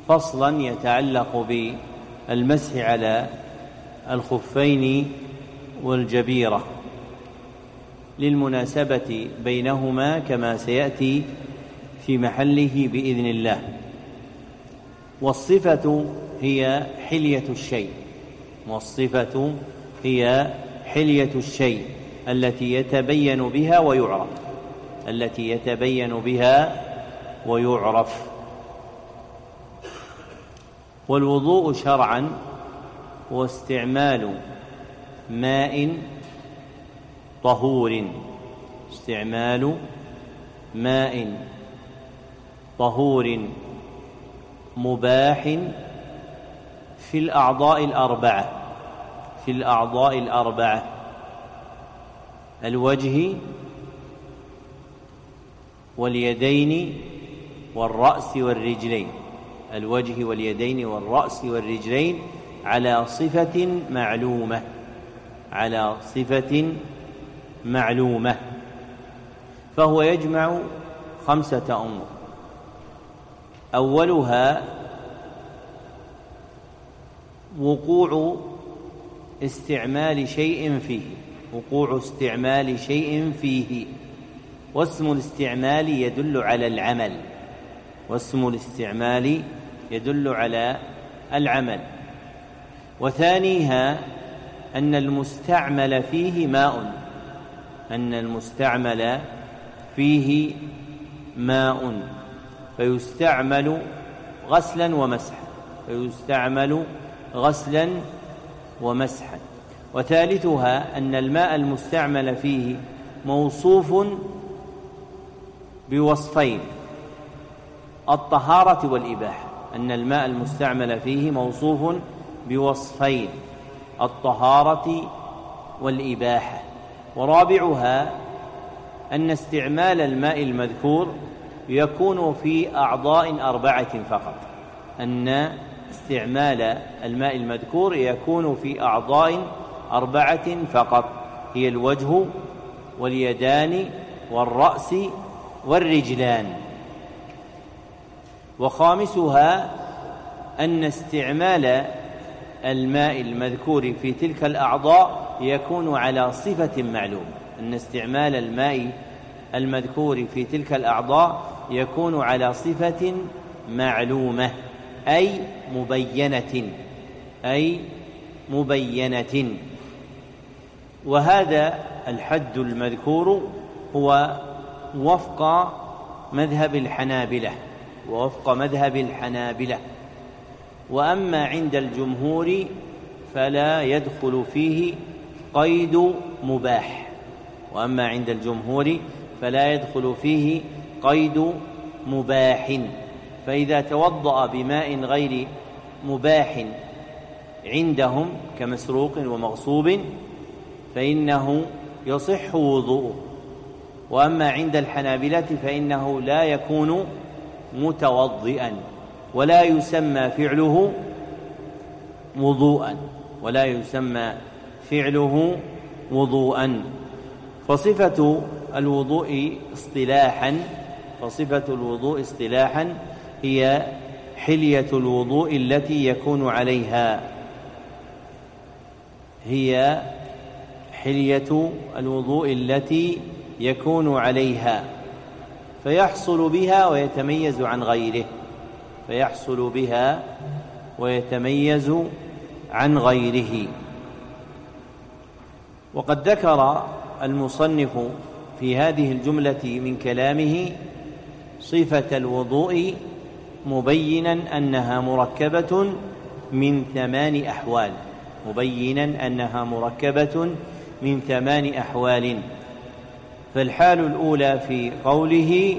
فصلا يتعلق بالمسح على الخفين والجبيرة للمناسبة بينهما كما سيأتي في محله بإذن الله. والصفة هي حلية الشيء، والصفة هي حلية الشيء التي يتبين بها ويعرف، التي يتبين بها ويعرف. والوضوء شرعا هو استعمال ماء طهور، استعمال ماء طهور مباح في الأعضاء الأربعة، في الأعضاء الأربعة: الوجه واليدين والرأس والرجلين، الوجه واليدين والرأس والرجلين على صفة معلومة، على صفة معلومة. فهو يجمع 5 أمور: أولها وقوع استعمال شيء فيه، وقوع استعمال شيء فيه، واسم الاستعمال يدل على العمل، واسم الاستعمال يدل على العمل. وثانيها أن المستعمل فيه ماء، أن المستعمل فيه ماء فيستعمل غسلا ومسحا، فيستعمل غسلا ومسحا. وثالثها أن الماء المستعمل فيه موصوف بوصفين: الطهارة والإباحة، أن الماء المستعمل فيه موصوف بوصفين: الطهارة والإباحة. ورابعها أن استعمال الماء المذكور يكون في أعضاء 4 فقط، أن استعمال الماء المذكور يكون في أعضاء 4 فقط، هي الوجه واليدان والرأس والرجلان. وخامسها أن استعمال الماء المذكور في تلك الأعضاء يكون على صفة معلومة، أن استعمال الماء المذكور في تلك الأعضاء يكون على صفة معلومة، أي مبينة، أي مبينة. وهذا الحد المذكور هو وفق مذهب الحنابلة، ووفق مذهب الحنابلة. وأما عند الجمهور فلا يدخل فيه قيد مباح، وأما عند الجمهور فلا يدخل فيه قيد مباح. فإذا توضأ بماء غير مباح عندهم كمسروق ومغصوب فإنه يصح وضوءه. وأما عند الحنابلة فإنه لا يكون متوضئا، ولا يسمى فعله وضوءا، ولا يسمى فعله وضوءا. فصفة الوضوء اصطلاحا، فصفة الوضوء اصطلاحا هي حلية الوضوء التي يكون عليها، هي حلية الوضوء التي يكون عليها، فيحصل بها ويتميز عن غيره، فيحصل بها ويتميز عن غيره. وقد ذكر المصنف في هذه الجملة من كلامه صفة الوضوء مبينا أنها مركبة من 8 أحوال، مبينا أنها مركبة من 8 أحوال. فالحال الأولى في قوله: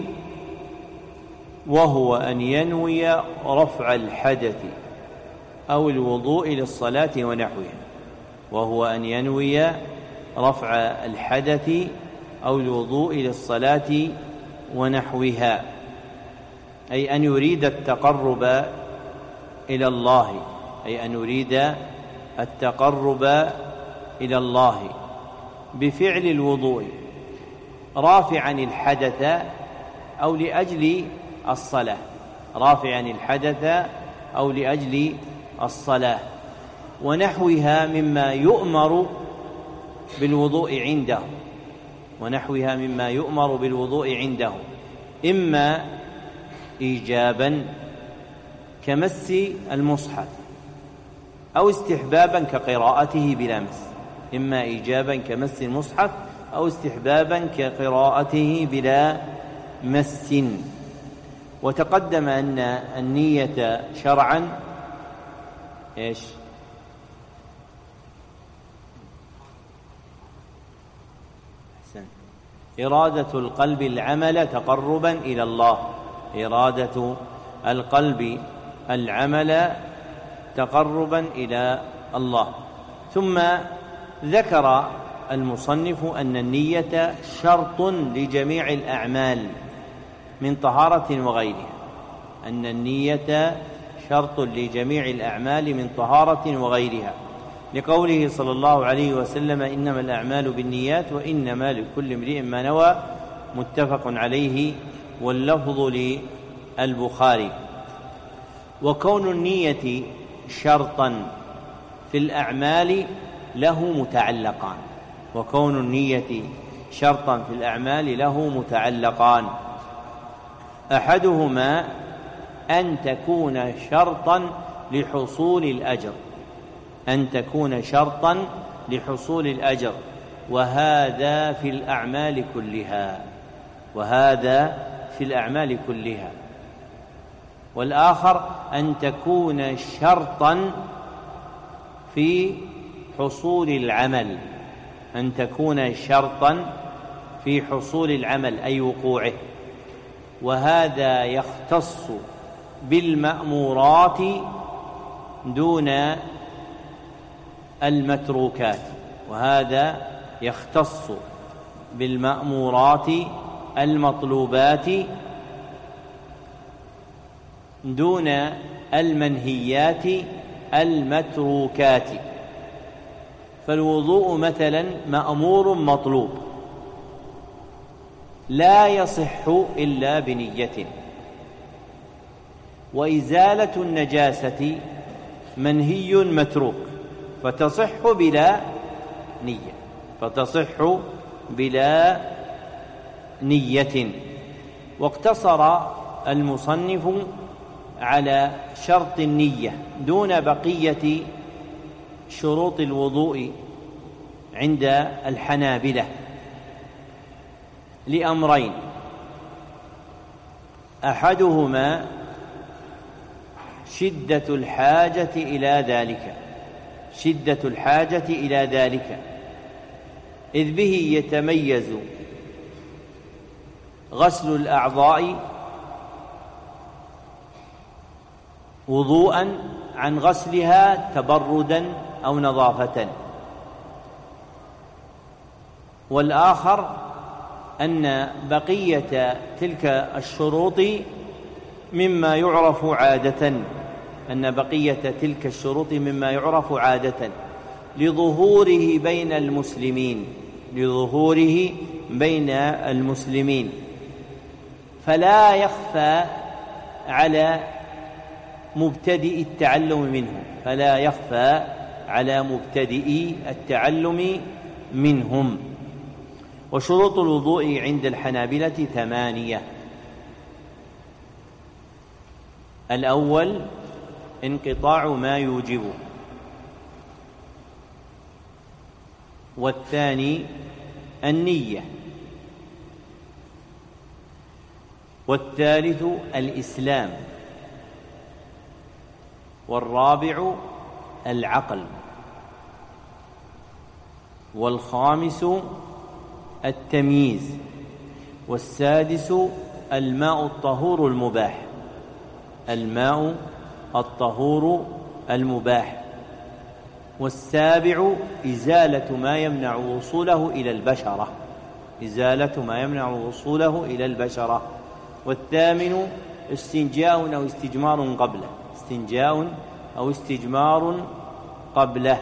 وهو أن ينوي رفع الحدث أو الوضوء للصلاة ونحوها، وهو أن ينوي رفع الحدث أو الوضوء للصلاة ونحوها، أي أن يريد التقرب إلى الله، أي أن يريد التقرب إلى الله بفعل الوضوء رافعا الحدث أو لأجل الصلاة، رافعا الحدث أو لأجل الصلاة ونحوها مما يؤمر بالوضوء عنده ونحوها مما يؤمر بالوضوء عنده، إما إيجابا كمس المصحف أو استحبابا كقراءته بلا مس، إما إيجابا كمس المصحف أو استحبابا كقراءته بلا مس. وتقدم أن النية شرعا إيش؟ إرادة القلب العمل تقربا إلى الله، إرادة القلب العمل تقربا إلى الله. ثم ذكر المصنف أن النية شرط لجميع الأعمال من طهارة وغيرها، أن النية شرط لجميع الأعمال من طهارة وغيرها، لقوله صلى الله عليه وسلم: إنما الأعمال بالنيات وإنما لكل امرئ ما نوى، متفق عليه، واللفظ للبخاري. وكون النية شرطا في الأعمال له متعلقان، وكون النية شرطا في الأعمال له متعلقان، أحدهما أن تكون شرطا لحصول الأجر، أن تكون شرطا لحصول الأجر، وهذا في الأعمال كلها، وهذا في الأعمال كلها. والآخر أن تكون شرطا في حصول العمل، أن تكون شرطا في حصول العمل أي وقوعه، وهذا يختص بالمأمورات دون المتروكات، وهذا يختص بالمأمورات المطلوبات دون المنهيات المتروكات. فالوضوء مثلا مأمور مطلوب لا يصح إلا بنية، وإزالة النجاسة منهي متروك فتصح بلا نية، فتصح بلا نية. واقتصر المصنف على شرط النية دون بقية شروط الوضوء عند الحنابلة لأمرين: أحدهما شدة الحاجة إلى ذلك، شدة الحاجة إلى ذلك، إذ به يتميز غسل الأعضاء وضوءا عن غسلها تبردا أو نظافة. والآخر أن بقية تلك الشروط مما يعرف عادة، أن بقية تلك الشروط مما يعرف عادة لظهوره بين المسلمين، لظهوره بين المسلمين، فلا يخفى على مبتدئ التعلم منه، فلا يخفى على مبتدئي التعلم منهم. وشروط الوضوء عند الحنابلة 8: الأول انقطاع ما يوجبه، والثاني النية، والثالث الإسلام، والرابع العقل، والخامس التمييز، والسادس الماء الطهور المباح، الماء الطهور المباح، والسابع إزالة ما يمنع وصوله إلى البشرة، إزالة ما يمنع وصوله إلى البشرة، والثامن استنجاء أو استجمار قبله، استنجاء أو استجمار قبله.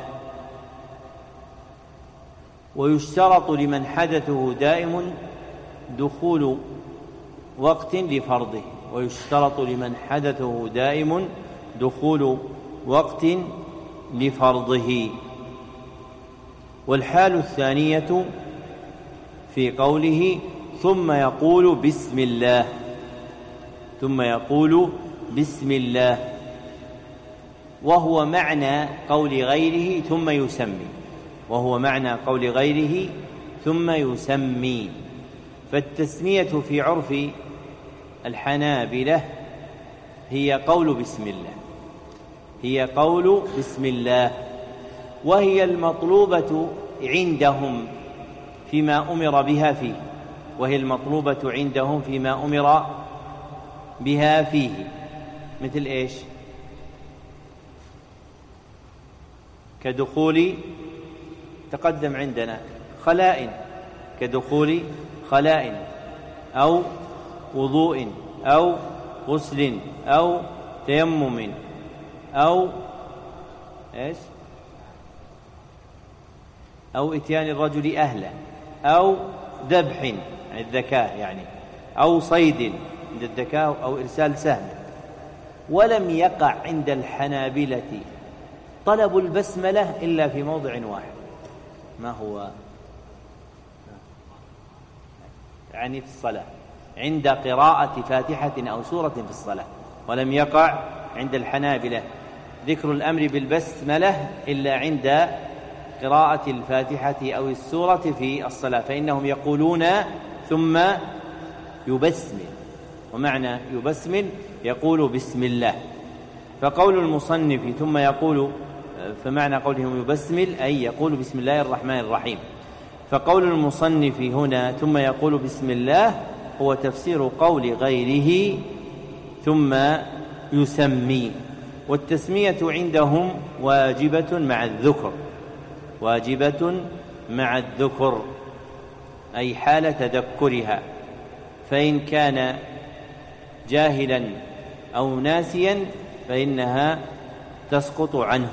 ويشترط لمن حدثه دائم دخول وقت لفرضه، ويشترط لمن حدثه دائم دخول وقت لفرضه. والحال الثانية في قوله ثم يقول بسم الله، ثم يقول بسم الله، وهو معنى قول غيره ثم يسمي، وهو معنى قول غيره ثم يسمي. فالتسمية في عرف الحنابلة هي قول بسم الله، هي قول بسم الله، وهي المطلوبة عندهم فيما أمر بها فيه، وهي المطلوبة عندهم فيما أمر بها فيه. مثل إيش؟ كدخول، تقدم عندنا خلاء، كدخول خلاء أو وضوء أو غسل أو تيمم أو إيش؟ أو إتيان الرجل أهله أو ذبح يعني الذكاء يعني، أو صيد عند الذكاء أو إرسال سهم. ولم يقع عند الحنابلة طلب البسملة إلا في موضع واحد، ما هو؟ يعني في الصلاة، عند قراءة فاتحة أو سورة في الصلاة. ولم يقع عند الحنابلة ذكر الأمر بالبسملة إلا عند قراءة الفاتحة أو السورة في الصلاة، فإنهم يقولون ثم يبسمل، ومعنى يبسمل يقول بسم الله. فقول المصنف ثم يقول، فمعنى قولهم يبسمل أي يقول بسم الله الرحمن الرحيم. فقول المصنف هنا ثم يقول بسم الله هو تفسير قول غيره ثم يسمي. والتسمية عندهم واجبة مع الذكر، واجبة مع الذكر أي حال تذكرها، فإن كان جاهلا أو ناسيا فإنها تسقط عنه.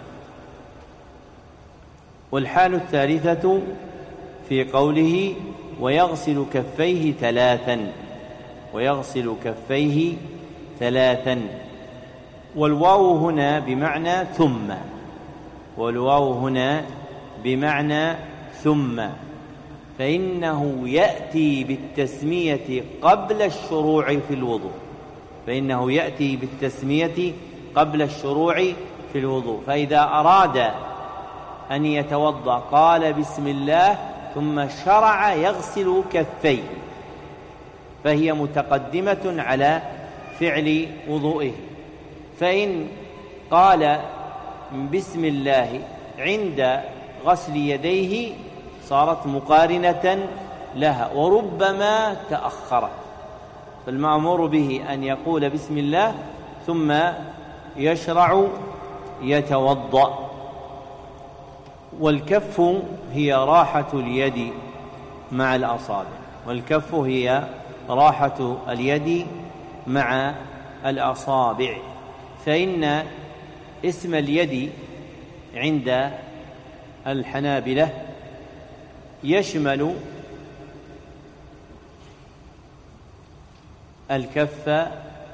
والحال الثالثة في قوله ويغسل كفيه ثلاثا، ويغسل كفيه ثلاثا، والواو هنا بمعنى ثم، والواو هنا بمعنى ثم، فإنه يأتي بالتسمية قبل الشروع في الوضوء، فإنه يأتي بالتسمية قبل الشروع في الوضوء. فإذا أراد أن يتوضأ قال بسم الله ثم شرع يغسل كفيه، فهي متقدمة على فعل وضوئه. فإن قال بسم الله عند غسل يديه صارت مقارنة لها وربما تأخرت، فالمأمور به أن يقول بسم الله ثم يشرع يتوضأ. والكف هي راحة اليد مع الأصابع، والكف هي راحة اليد مع الأصابع، فإن اسم اليد عند الحنابلة يشمل الكف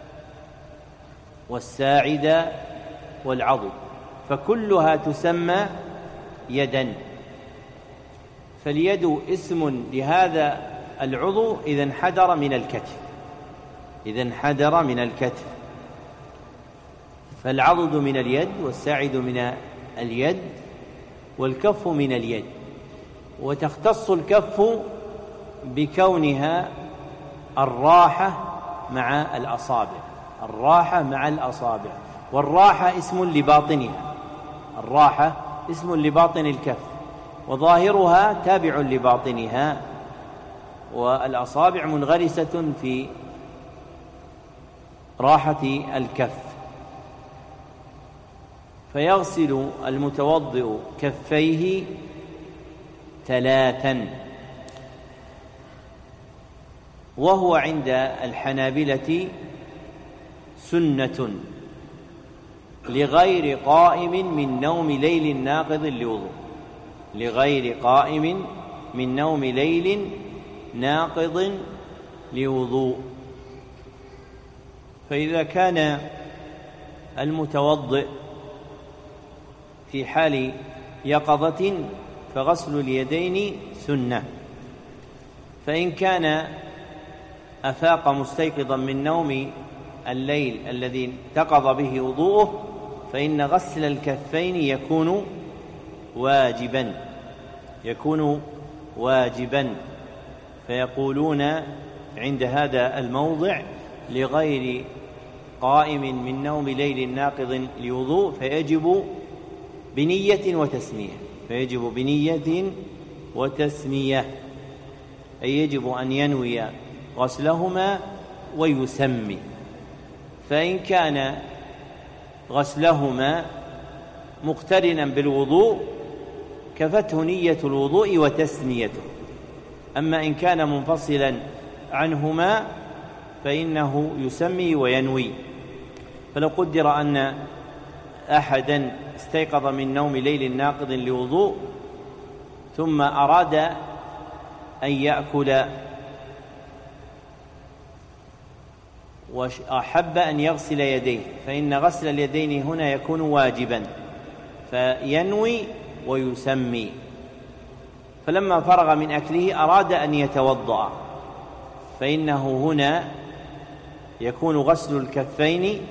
والساعد والعضد، فكلها تسمى يدا. فاليد اسم لهذا العضو إذا انحدر من الكتف، إذا انحدر من الكتف، فالعضد من اليد والساعد من اليد والكف من اليد. وتختص الكف بكونها الراحة مع الأصابع، الراحة مع الأصابع، والراحة اسم لباطنها، الراحة اسم لباطن الكف، وظاهرها تابع لباطنها، والأصابع منغرسة في راحة الكف. فيغسل المتوضئ كفيه ثلاثا، وهو عند الحنابلة سنة لغير قائم من نوم ليل ناقض لوضوء، لغير قائم من نوم ليل ناقض لوضوء. فإذا كان المتوضئ في حال يقظة فغسل اليدين سنة. فإن كان أفاق مستيقظا من نوم الليل الذي انتقض به وضوءه فإن غسل الكفين يكون واجبا فيقولون عند هذا الموضع لغير قائم من نوم ليل ناقض لوضوء فيجب بنية وتسمية أي يجب أن ينوي غسلهما ويسمي. فإن كان غسلهما مقترنا بالوضوء كفته نية الوضوء وتسميته. أما إن كان منفصلا عنهما فإنه يسمي وينوي. فلو قدر أن أحدا استيقظ من نوم ليل ناقض لوضوء ثم أراد أن يأكل وأحب أن يغسل يديه فإن غسل اليدين هنا يكون واجبا فينوي ويسمي. فلما فرغ من أكله أراد أن يتوضأ فإنه هنا يكون غسل الكفين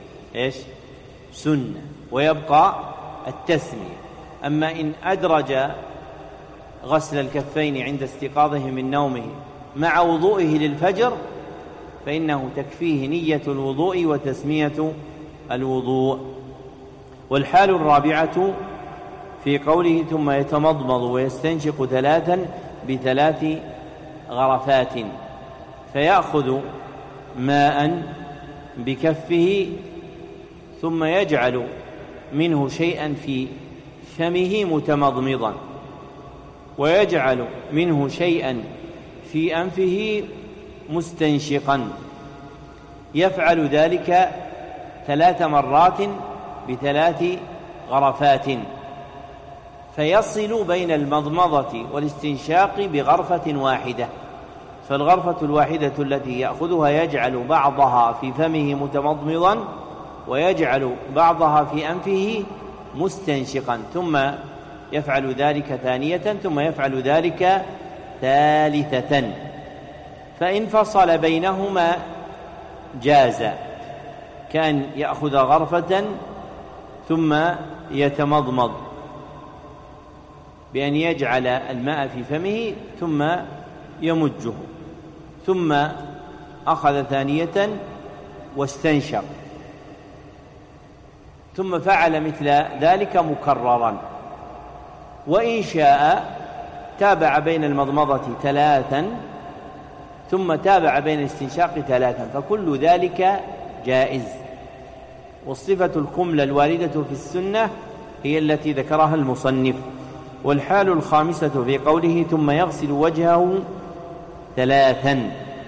سنة ويبقى التسمية. أما إن أدرج غسل الكفين عند استيقاظه من نومه مع وضوئه للفجر فإنه تكفيه نية الوضوء وتسمية الوضوء. والحال الرابعة في قوله ثم يتمضمض ويستنشق 3 ب3 غرفات فيأخذ ماء بكفه ثم يجعل منه شيئا في فمه متمضمضا ويجعل منه شيئا في أنفه مستنشقا يفعل ذلك 3 مرات ب3 غرفات فيصل بين المضمضة والاستنشاق بغرفة واحدة. فالغرفة الواحدة التي يأخذها يجعل بعضها في فمه متمضمضا ويجعل بعضها في أنفه مستنشقا ثم يفعل ذلك ثانية ثم يفعل ذلك ثالثة. فإن فصل بينهما جاز كأن يأخذ غرفة ثم يتمضمض بأن يجعل الماء في فمه ثم يمجه ثم أخذ ثانية واستنشق ثم فعل مثل ذلك مكررا. وإن شاء تابع بين المضمضة 3 ثم تابع بين الاستنشاق 3 فكل ذلك جائز. والصفة الكملة الواردة في السنة هي التي ذكرها المصنف. والحال الخامسة في قوله ثم يغسل وجهه 3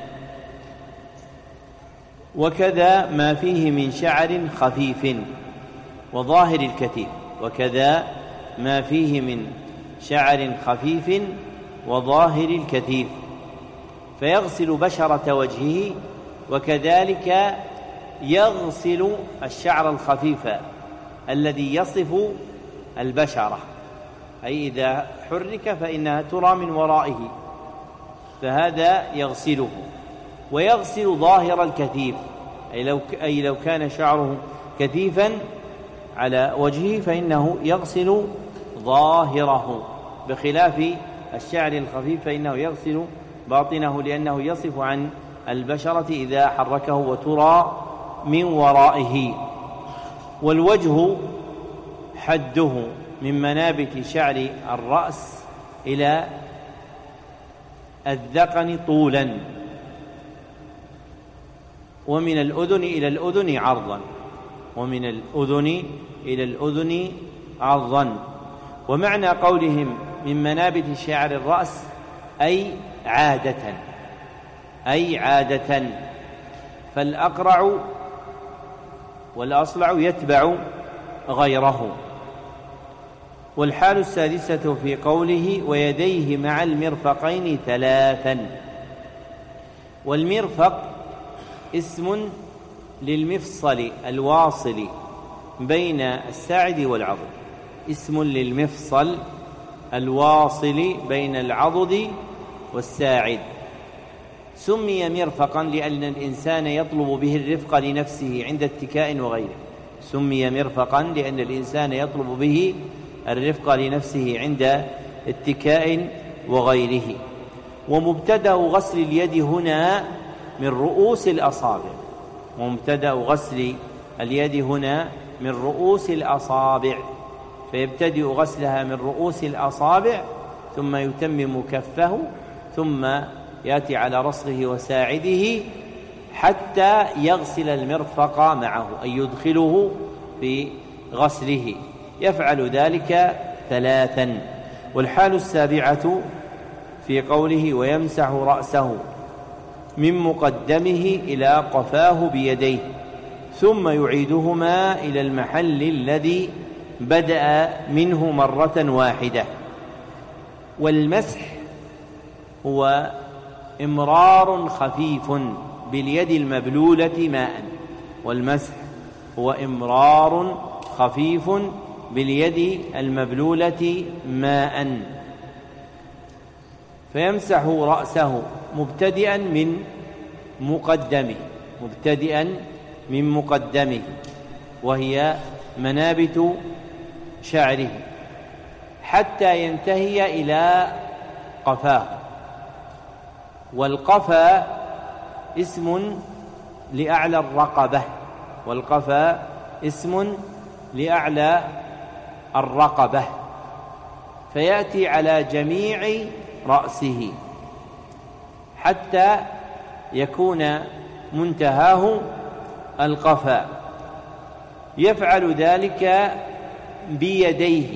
وكذا ما فيه من شعر خفيف وظاهر الكتيف وكذا ما فيه من شعر خفيف وظاهر الكتيف فيغسل بشرة وجهه وكذلك يغسل الشعر الخفيف الذي يصف البشرة أي إذا حرك فإنها ترى من ورائه فهذا يغسله. ويغسل ظاهر الكتيف أي لو كان شعره كثيفا على وجهه فإنه يغسل ظاهره بخلاف الشعر الخفيف فإنه يغسل باطنه لأنه يصف عن البشرة إذا حركه وترى من ورائه. والوجه حده من منابت شعر الرأس إلى الذقن طولا ومن الأذن إلى الأذن عرضا ومعنى قولهم من منابت شعر الرأس أي عادة فالأقرع والأصلع يتبع غيره. والحال السادسة في قوله ويديه مع المرفقين 3 والمرفق اسم للمفصل الواصل بين الساعد والعضد الواصل بين العضد والساعد. سمي مرفقا لأن الإنسان يطلب به الرفق لنفسه عند اتكاء وغيره. سمي مرفقا لأن الإنسان يطلب به الرفق لنفسه عند اتكاء وغيره. ومبتدأ غسل اليد هنا من رؤوس الأصابع. ومبتدأ غسل اليد هنا من رؤوس الأصابع، فيبتدئ غسلها من رؤوس الأصابع ثم يتمم كفه ثم يأتي على رصغه وساعده حتى يغسل المرفق معه، أي يدخله في غسله. يفعل ذلك 3. والحال السابعة في قوله ويمسح رأسه من مقدمه إلى قفاه بيديه ثم يعيدهما إلى المحل الذي بدأ منه مرة واحدة. والمسح هو إمرار خفيف باليد المبلولة ماء. والمسح هو إمرار خفيف باليد المبلولة ماء. فيمسح رأسه مبتدئا من مقدمه وهي منابت شعره حتى ينتهي إلى قفاه. والقفا اسم لأعلى الرقبة. والقفا اسم لأعلى الرقبة، فيأتي على جميع رأسه حتى يكون منتهاه القفا. يفعل ذلك بيديه،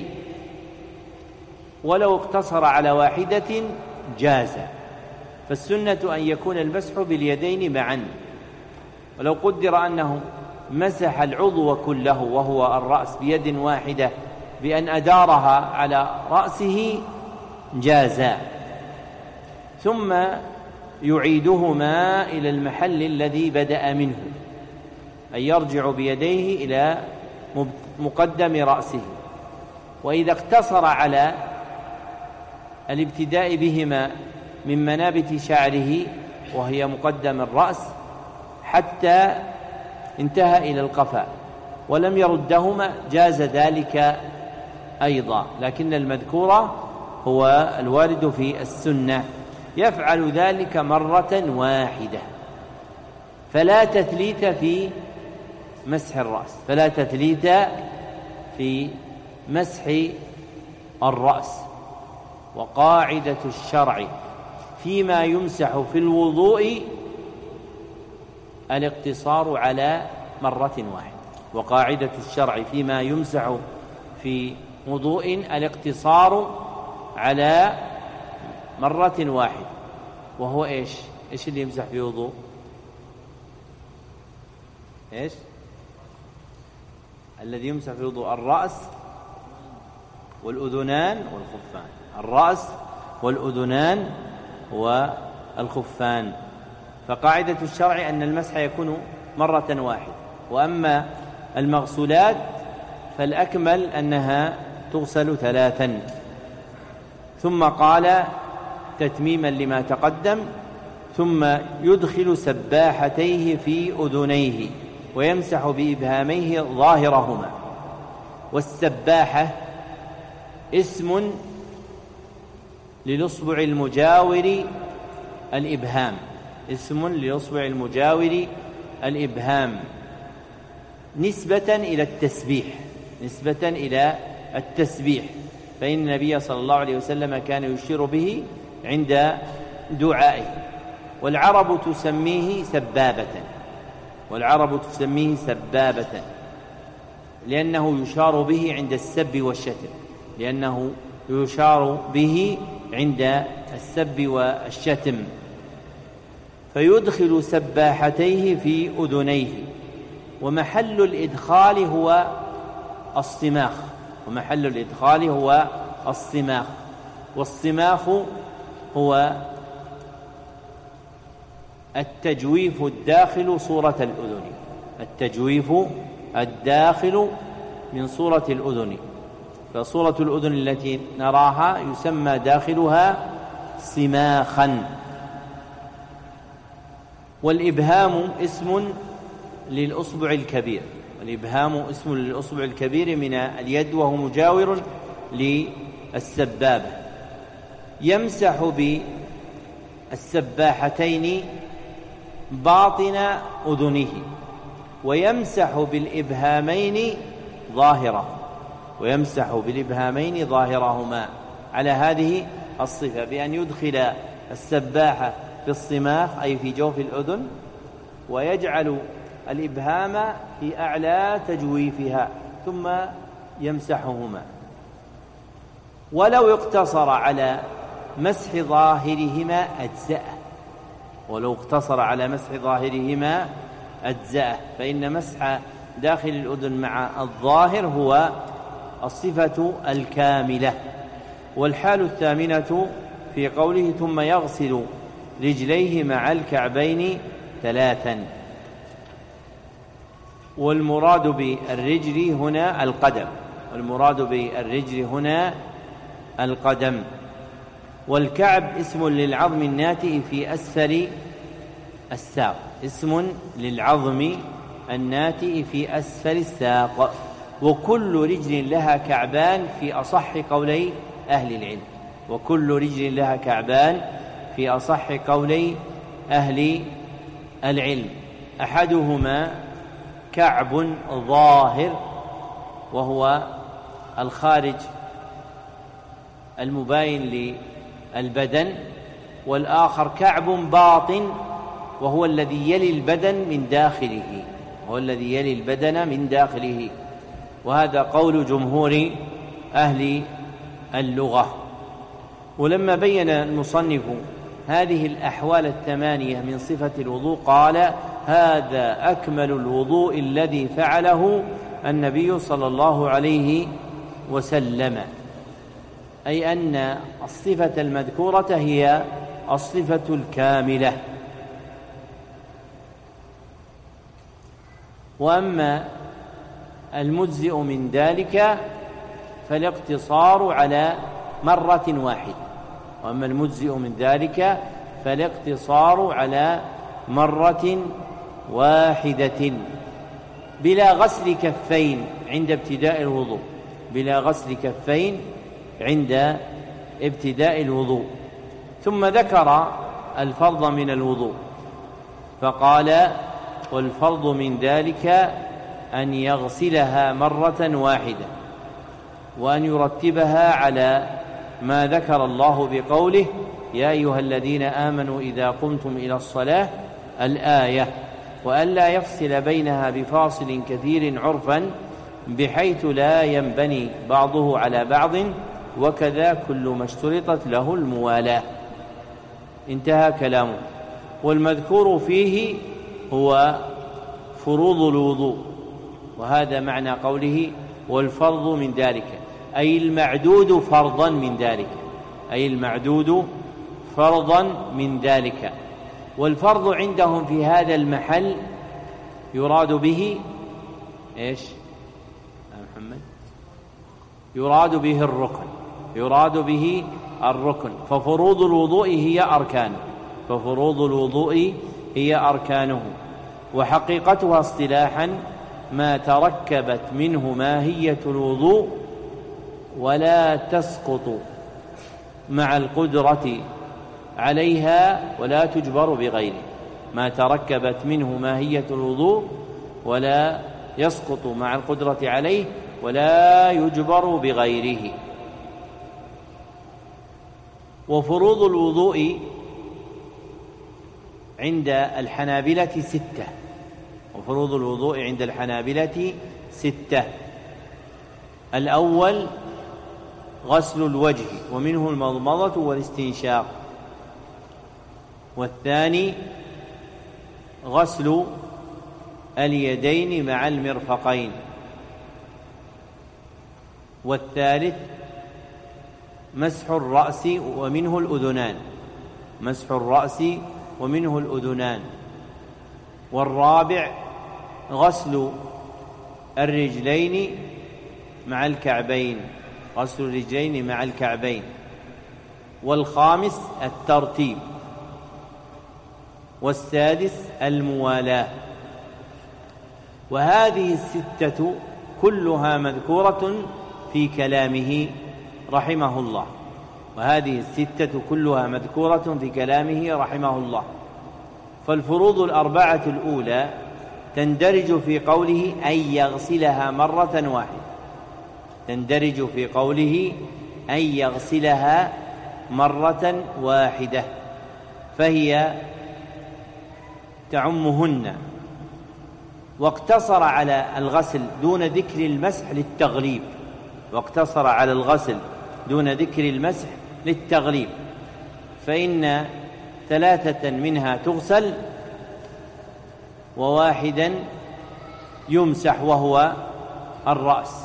ولو اقتصر على واحدة جاز، فالسنة أن يكون المسح باليدين معا. ولو قدر أنه مسح العضو كله وهو الرأس بيد واحدة بأن أدارها على رأسه جاز. ثم يعيدهما إلى المحل الذي بدأ منه، أي يرجع بيديه إلى مقدم رأسه. وإذا اقتصر على الابتداء بهما من منابت شعره وهي مقدم الرأس حتى انتهى إلى القفا ولم يردهما جاز ذلك أيضا، لكن المذكور هو الوارد في السنة. يفعل ذلك مرة واحدة، فلا تثليث في مسح الرأس، فلا تثليث في مسح الرأس. وقاعدة الشرع فيما يمسح في الوضوء الاقتصار على مرة واحدة. وقاعدة الشرع فيما يمسح في وضوء الاقتصار على مرة واحدة. وهو إيش اللي يمسح في وضوء؟ إيش الذي يمسح في وضوء؟ الرأس والأذنان والخفان. الرأس والأذنان والخفان. فقاعدة الشرع أن المسح يكون مرة واحدة. وأما المغسولات فالأكمل أنها تغسل 3. ثم قال تتميما لما تقدم: ثم يدخل سباحتيه في أذنيه ويمسح بإبهاميه ظاهرهما. والسباحة اسم للأصبع المجاور الإبهام، اسم للأصبع المجاور الإبهام نسبة إلى التسبيح، فإن النبي صلى الله عليه وسلم كان يشير به عند دعائه. والعرب تسميه سبابة، لأنه يشار به عند السب والشتم، فيدخل سباحتيه في أذنيه. ومحل الإدخال هو الصماخ، والصماخ هو التجويف الداخل من صورة الأذن. فصورة الأذن التي نراها يسمى داخلها صماخا. والإبهام اسم للأصبع الكبير، والإبهام اسم للأصبع الكبير من اليد وهو مجاور للسبابة. يمسح بالسباحتين باطن أذنه، ويمسح بالإبهامين ظاهرهما على هذه الصفة، بأن يدخل السباحة في الصماخ أي في جوف الأذن، ويجعل الإبهام في أعلى تجويفها ثم يمسحهما. ولو اقتصر على مسح ظاهرهما أجزأه، فإن مسح داخل الأذن مع الظاهر هو الصفة الكاملة. والحال الثامنة في قوله ثم يغسل رجليه مع الكعبين 3. والمراد بالرجل هنا القدم. والكعب اسم للعظم الناتئ في أسفل الساق، وكل رجل لها كعبان في أصح قولي أهل العلم. أحدهما كعب ظاهر وهو الخارج المباين للبدن، والآخر كعب باطن وهو الذي يلي البدن من داخله، وهذا قول جمهور أهل اللغة. ولما بين المصنف هذه الأحوال 8 من صفة الوضوء قال: هذا أكمل الوضوء الذي فعله النبي صلى الله عليه وسلم، أي أن الصفة المذكورة هي الصفة الكاملة. وأما المجزئ من ذلك فالاقتصار على مرة واحدة بلا غسل كفين عند ابتداء الوضوء. ثم ذكر الفرض من الوضوء فقال: والفرض من ذلك أن يغسلها مرة واحدة، وأن يرتبها على ما ذكر الله بقوله: يا أيها الذين آمنوا إذا قمتم إلى الصلاة الآية، وأن لا يفصل بينها بفاصل كثير عرفا بحيث لا ينبني بعضه على بعض، وكذا كل ما اشترطت له الموالاة. انتهى كلامه. والمذكور فيه هو فروض الوضوء، وهذا معنى قوله والفرض من ذلك، أي المعدود فرضا من ذلك. والفرض عندهم في هذا المحل يراد به إيش محمد؟ يراد به الركن. ففروض الوضوء هي أركانه. وحقيقتها اصطلاحا ما تركبت منه ماهية الوضوء ولا تسقط مع القدرة عليها ولا تجبر بغيره. ما تركبت منه ماهية الوضوء ولا يسقط مع القدرة عليه ولا يجبر بغيره. وفروض الوضوء عند الحنابلة 6. الأول غسل الوجه ومنه المضمضة والاستنشاق. والثاني غسل اليدين مع المرفقين. والثالث مسح الرأس ومنه الأذنان. والرابع غسل الرجلين مع الكعبين. غسل الرجلين مع الكعبين. والخامس الترتيب. والسادس الموالاة. وهذه الستة كلها مذكورة في كلامه رحمه الله. وهذه الستة كلها مذكورة في كلامه رحمه الله. فالفروض الأربعة الأولى تندرج في قوله أن يغسلها مرة واحدة، تندرج في قوله أن يغسلها مرة واحدة، فهي تعمهن. واقتصر على الغسل دون ذكر المسح للتغليب، واقتصر على الغسل دون ذكر المسح للتغليب، فإن 3 منها تغسل وواحدا يمسح وهو الرأس.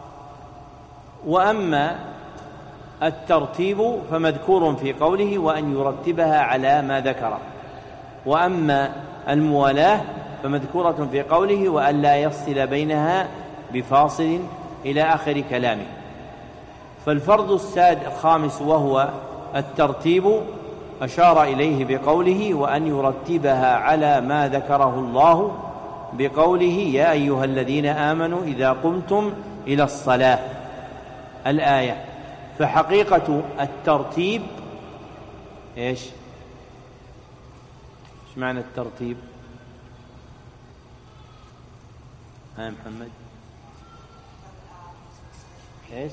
وأما الترتيب فمذكور في قوله وأن يرتبها على ما ذكر. وأما الموالاة فمذكورة في قوله وأن لا يفصل بينها بفاصل إلى آخر كلامه. فالفرض الخامس وهو الترتيب أشار إليه بقوله وأن يرتبها على ما ذكره الله بقوله يا أيها الذين آمنوا إذا قمتم إلى الصلاة الآية. فحقيقة الترتيب إيش معنى الترتيب؟ ها محمد إيش؟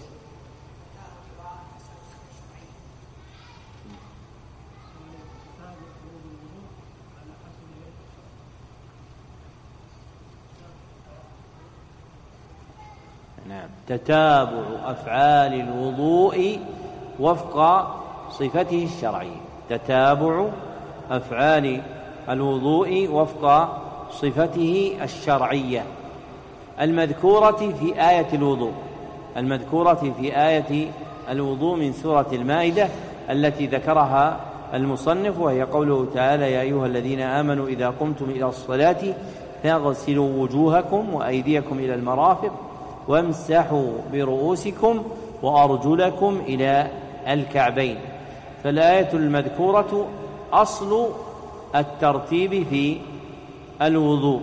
نعم، تتابع أفعال الوضوء وفق صفته الشرعية. تتابع أفعال الوضوء وفق صفته الشرعية المذكورة في آية الوضوء، المذكورة في آية الوضوء من سورة المائدة التي ذكرها المصنف، وهي قوله تعالى يا أيها الذين آمنوا إذا قمتم إلى الصلاة فاغسلوا وجوهكم وأيديكم إلى المرافق وامسحوا برؤوسكم وأرجلكم إلى الكعبين. فالآية المذكورة أصل الترتيب في الوضوء،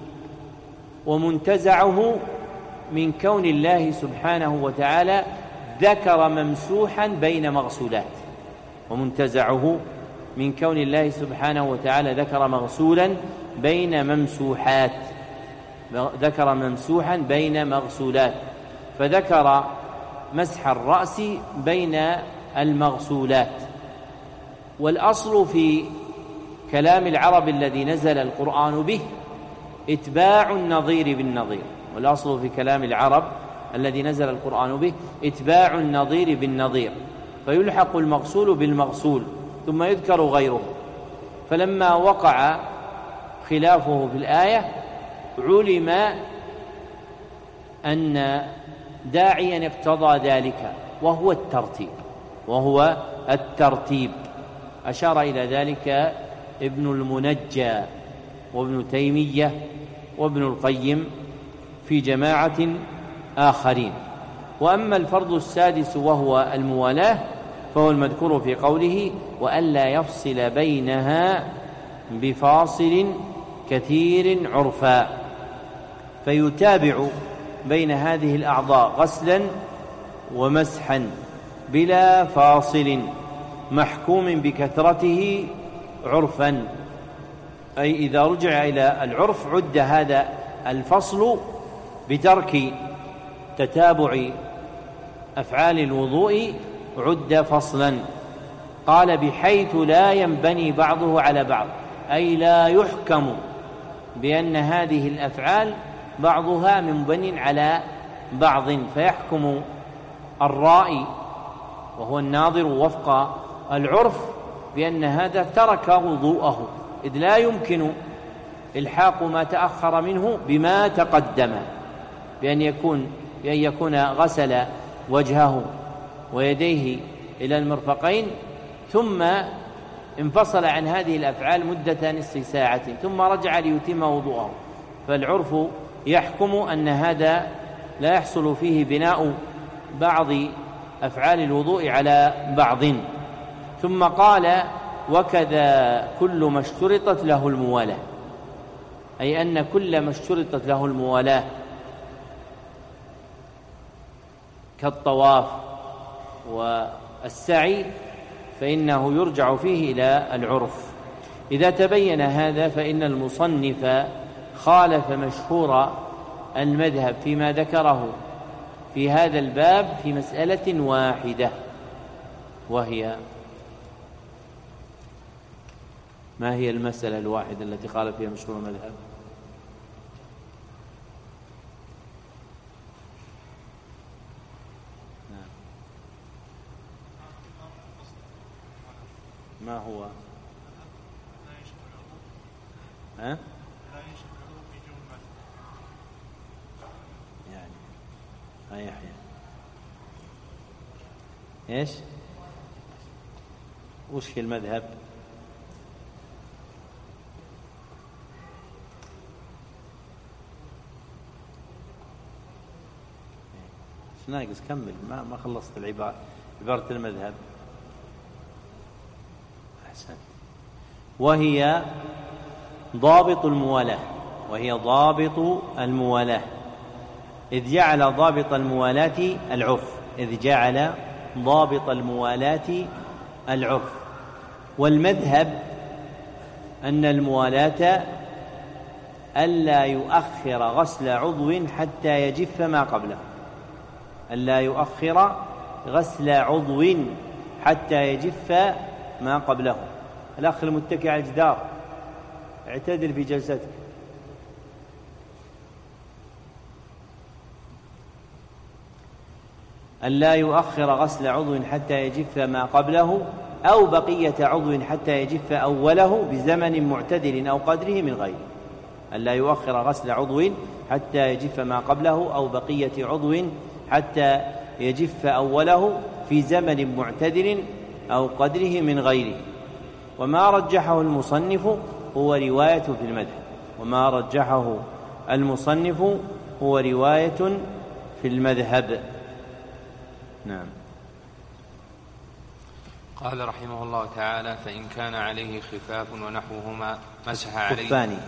ومنتزعه من كون الله سبحانه وتعالى ذكر ممسوحا بين مغسولات، ومنتزعه من كون الله سبحانه وتعالى ذكر مغسولا بين ممسوحات، ذكر ممسوحا بين مغسولات، فذكر مسح الرأس بين المغسولات. والأصل في كلام العرب الذي نزل القرآن به إتباع النظير بالنظير، والأصل في كلام العرب الذي نزل القرآن به إتباع النظير بالنظير، فيلحق المغسول بالمغسول ثم يذكر غيره. فلما وقع خلافه في الآية علم أن داعيا اقتضى ذلك وهو الترتيب. أشار إلى ذلك ابن المنجى وابن تيمية وابن القيم في جماعة آخرين. وأما الفرض السادس وهو الموالاة فهو المذكور في قوله وألا يفصل بينها بفاصل كثير عرفا، فيتابع بين هذه الأعضاء غسلا ومسحا بلا فاصل محكوم بكثرته عرفا، أي إذا رجع إلى العرف عد هذا الفصل بترك تتابع أفعال الوضوء عد فصلا. قال بحيث لا ينبني بعضه على بعض، أي لا يحكم بأن هذه الأفعال بعضها منبن على بعض، فيحكم الرائي وهو الناظر وفق العرف بأن هذا ترك وضوءه، إذ لا يمكن إلحاق ما تأخر منه بما تقدم، بأن يكون غسل وجهه ويديه إلى المرفقين ثم انفصل عن هذه الأفعال مدة نصف ساعة ثم رجع ليتم وضوءه. فالعرف يحكم أن هذا لا يحصل فيه بناء بعض أفعال الوضوء على بعض. ثم قال: وكذا كل ما اشترطت له الموالاة، أي أن كل ما اشترطت له الموالاة كالطواف والسعي فإنه يرجع فيه إلى العرف. إذا تبين هذا فإن المصنف خالف مشهور المذهب فيما ذكره في هذا الباب في مسألة واحدة، وهي ما هي المسألة الواحدة التي خالف فيها مشهور المذهب؟ ما هو؟ ها؟ يعني ها يحيى ايش؟ وش في المذهب؟ ايش ناقص؟ كمل، ما خلصت عبارة المذهب. أحسنت. وهي ضابط الموالاة، إذ جعل ضابط الموالاة العرف. والمذهب أن الموالاة ألا يؤخر غسل عضو حتى يجف ما قبله، ألا يؤخر غسل عضو حتى يجف ما قبله. الأخ المتكئ على الجدار، اعتدل في جلستك. ألا يؤخر غسل عضو حتى يجف ما قبله أو بقية عضو حتى يجف أوله بزمن معتدل أو قدره من غيره. ألا يؤخر غسل عضو حتى يجف ما قبله أو بقية عضو حتى يجف أوله في زمن معتدل أو قدره من غيره. وما رجحه المصنف هو رواية في المذهب. نعم. قال رحمه الله تعالى: فإن كان عليه خفاف ونحوهما مسح عليه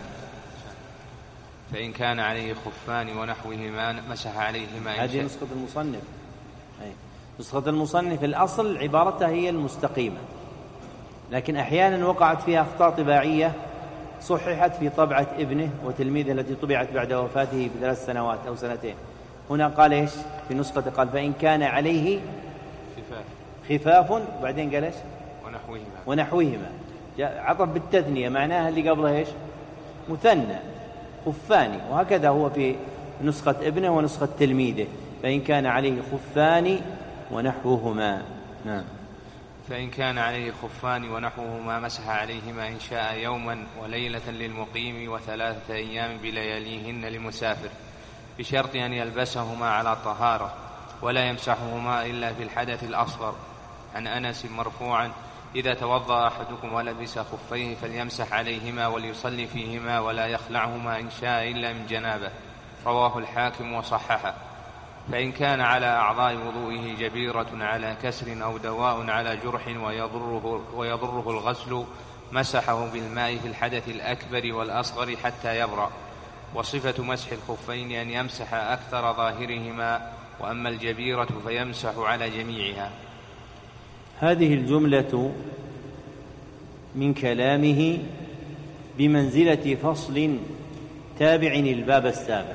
فإن كان عليه خفان ونحوهما مسح عليهما. هذه نسخة المصنف. نسخة المصنف الأصل عبارتها هي المستقيمة، لكن أحيانا وقعت فيها أخطاء طباعية صححت في طبعة ابنه وتلميذه التي طبعت بعد وفاته ب3 سنوات أو 2 سنين. هنا قال إيش في نسخة؟ قال: فإن كان عليه خفاف وبعدين قال إيش؟ ونحوهما. عطف بالتثنية، معناها اللي قبله إيش؟ مثنى، خفان. وهكذا هو في نسخة ابنه ونسخة تلميذه: فإن كان عليه خفان ونحوهما. نعم. فإن كان عليه خفان ونحوهما مسح عليهما إن شاء يوما وليلة للمقيم و3 أيام بلياليهن للمسافر، بشرط أن يلبسهما على طهارة ولا يمسحهما إلا في الحدث الأصغر. عن أنس مرفوعا: إذا توضأ أحدكم ولبس خفيه فليمسح عليهما وليصلي فيهما ولا يخلعهما إن شاء إلا من جنابه. رواه الحاكم وصححه. فإن كان على أعضاء وضوئه جبيرة على كسر أو دواء على جرح ويضره الغسل مسحه بالماء في الحدث الأكبر والأصغر حتى يبرأ. وصفة مسح الخفين أن يمسح أكثر ظاهرهما، وأما الجبيرة فيمسح على جميعها. هذه الجملة من كلامه بمنزلة فصل تابع الباب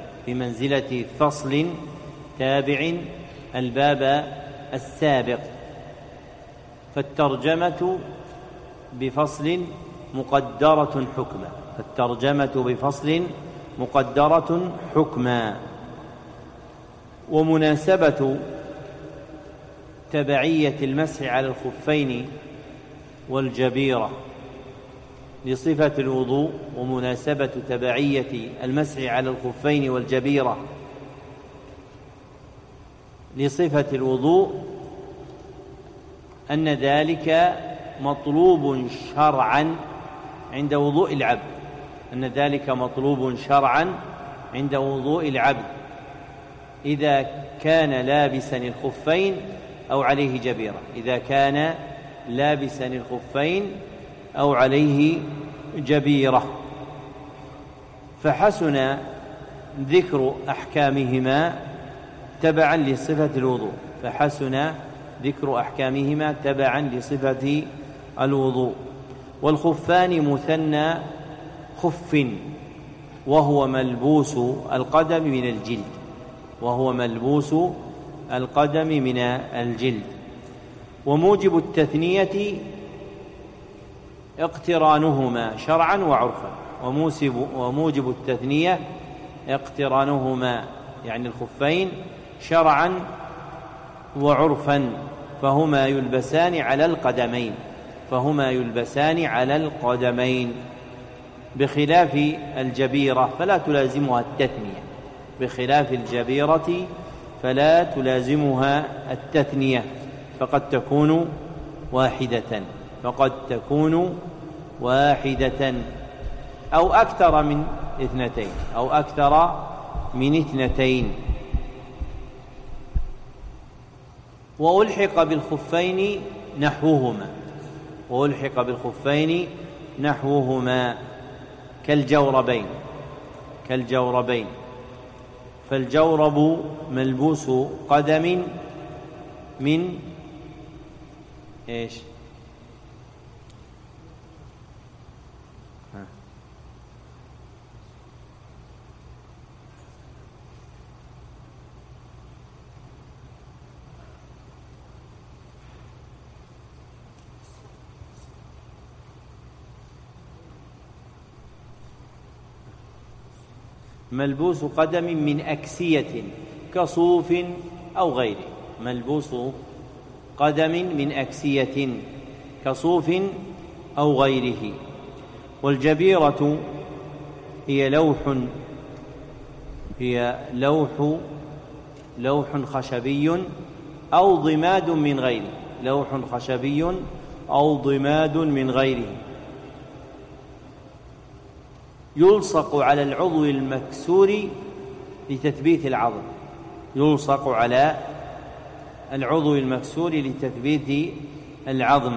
السابق، فالترجمة بفصل مقدرة حكما. ومناسبة تبعية المسح على الخفين والجبيرة لصفة الوضوء، ومناسبة تبعية المسح على الخفين والجبيرة لصفة الوضوء أن ذلك مطلوب شرعا عند وضوء العبد، إذا كان لابسا الخفين أو عليه جبيرة، إذا كان لابسا الخفين أو عليه جبيرة. فحسن ذكر أحكامهما تبعا لصفة الوضوء، فحسن ذكر أحكامهما تبعا لصفة الوضوء. والخفان مثنى خف، وهو ملبوس القدم من الجلد، وهو ملبوس القدم من الجلد. وموجب التثنية اقترانهما شرعا وعرفا، وموجب التثنية اقترانهما يعني الخفين شرعا وعرفا، فهما يلبسان على القدمين، فهما يلبسان على القدمين، بخلاف الجبيرة فلا تلازمها التثنية، بخلاف الجبيرة فلا تلازمها التثنية، فقد تكون واحدة، فقد تكون واحدة أو أكثر من اثنتين، أو أكثر من اثنتين. وألحق بالخفين نحوهما، وألحق بالخفين نحوهما كالجوربين، كالجوربين. فالجورب ملبوس قدم من إيش؟ ملبوس قدم من أكسية كصوف أو غيره، ملبوس قدم من أكسية كصوف أو غيره. والجبيرة هي لوح خشبي أو ضماد من غيره، لوح خشبي أو ضماد من غيره، يلصق على العضو المكسور لتثبيت العظم، يلصق على العضو المكسور لتثبيت العظم.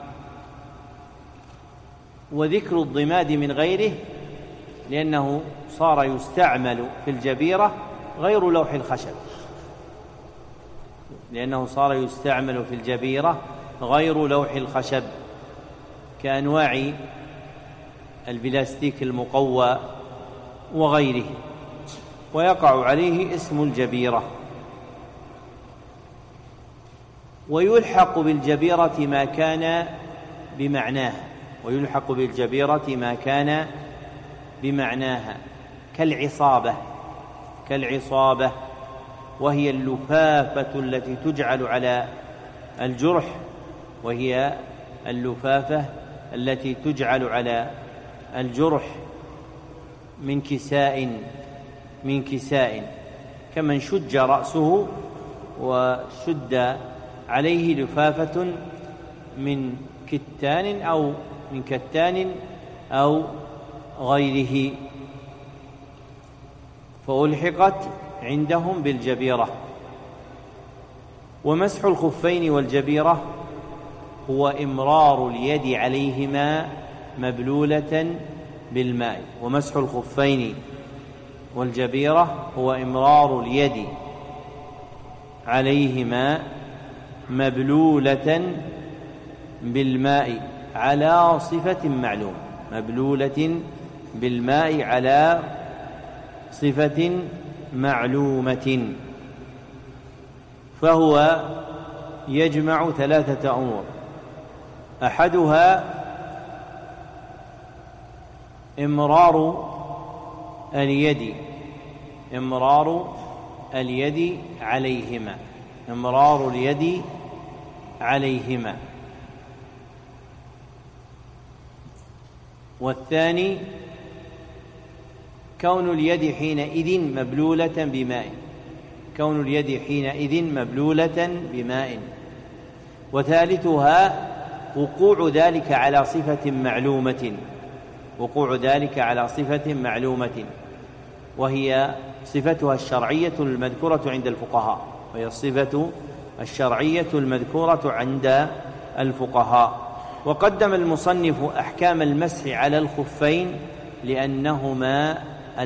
وذكر الضماد من غيره لأنه صار يستعمل في الجبيرة غير لوح الخشب، لأنه صار يستعمل في الجبيرة غير لوح الخشب كأنواع البلاستيك المقوى وغيره، ويقع عليه اسم الجبيرة. ويلحق بالجبيرة ما كان بمعناها، ويلحق بالجبيرة ما كان بمعناها كالعصابة، كالعصابة وهي اللفافة التي تجعل على الجرح، وهي اللفافة التي تجعل على الجرح من كساء كمن شج رأسه وشد عليه لفافة من كتان أو غيره، فألحقت عندهم بالجبيرة. ومسح الخفين والجبيرة هو إمرار اليد عليهما مبلولة بالماء. ومسح الخفين والجبيرة هو إمرار اليد عليهما مبلولة بالماء على صفة معلومة، مبلولة بالماء على صفة معلومة. فهو يجمع ثلاثة أمور: أحدها إمرار اليد عليهما، إمرار اليد عليهما. والثاني كون اليد حينئذ مبلولة بماء، كون اليد حينئذ مبلولة بماء. وثالثها وقوع ذلك على صفة معلومة، وقوع ذلك على صفة معلومة، وهي صفتها الشرعية المذكورة عند الفقهاء، وهي الصفة الشرعية المذكورة عند الفقهاء. وقدم المصنف أحكام المسح على الخفين لأنهما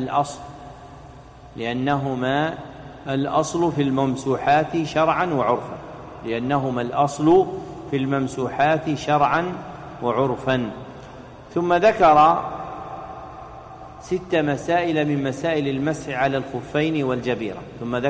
الأصل في الممسوحات شرعا وعرفا، لأنهما الأصل في الممسوحات شرعا وعرفا. ثم ذكر 6 مسائل من مسائل المسح على الخفين والجبيرة.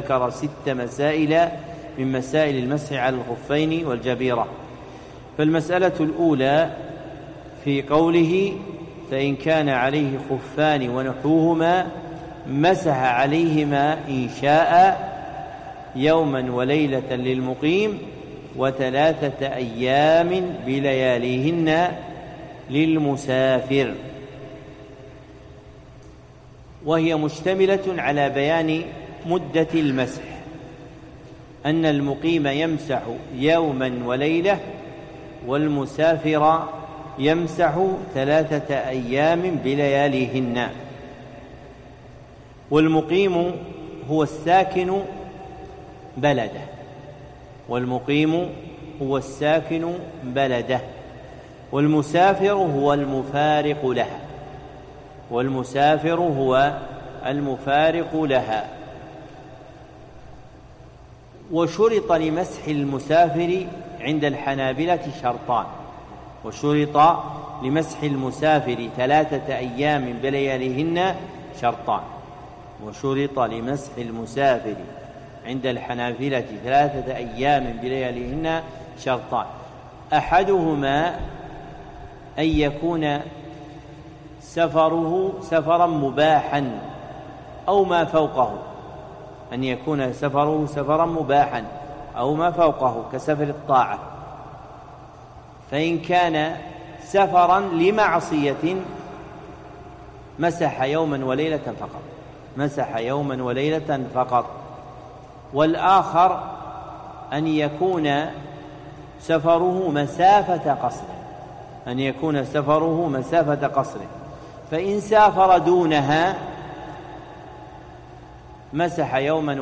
من مسائل المسح على الخفين والجبيرة. فالمسألة الأولى في قوله: فإن كان عليه خفان ونحوهما مسح عليهما إن شاء يوما وليلة للمقيم 3 أيام بلياليهن للمسافر. وهي مشتملة على بيان مدة المسح، أن المقيم يمسح يوما وليلة، والمسافر يمسح 3 أيام بلياليهن. والمقيم هو الساكن بلده، والمسافر هو المفارق لها. وشرط لمسح المسافر عند الحنابلة شرطان. 3 أيام بلياليهن شرطان. وشرط لمسح المسافر عند الحنابلة 3 أيام بلياليهن شرطان. أحدهما أن يكون سفره سفرا مباحا أو ما فوقه، كسفر الطاعة. فإن كان سفرا لمعصية مسح يوما وليلة فقط. والآخر أن يكون سفره مسافة قصر، فإن سافر دونها مسح يوما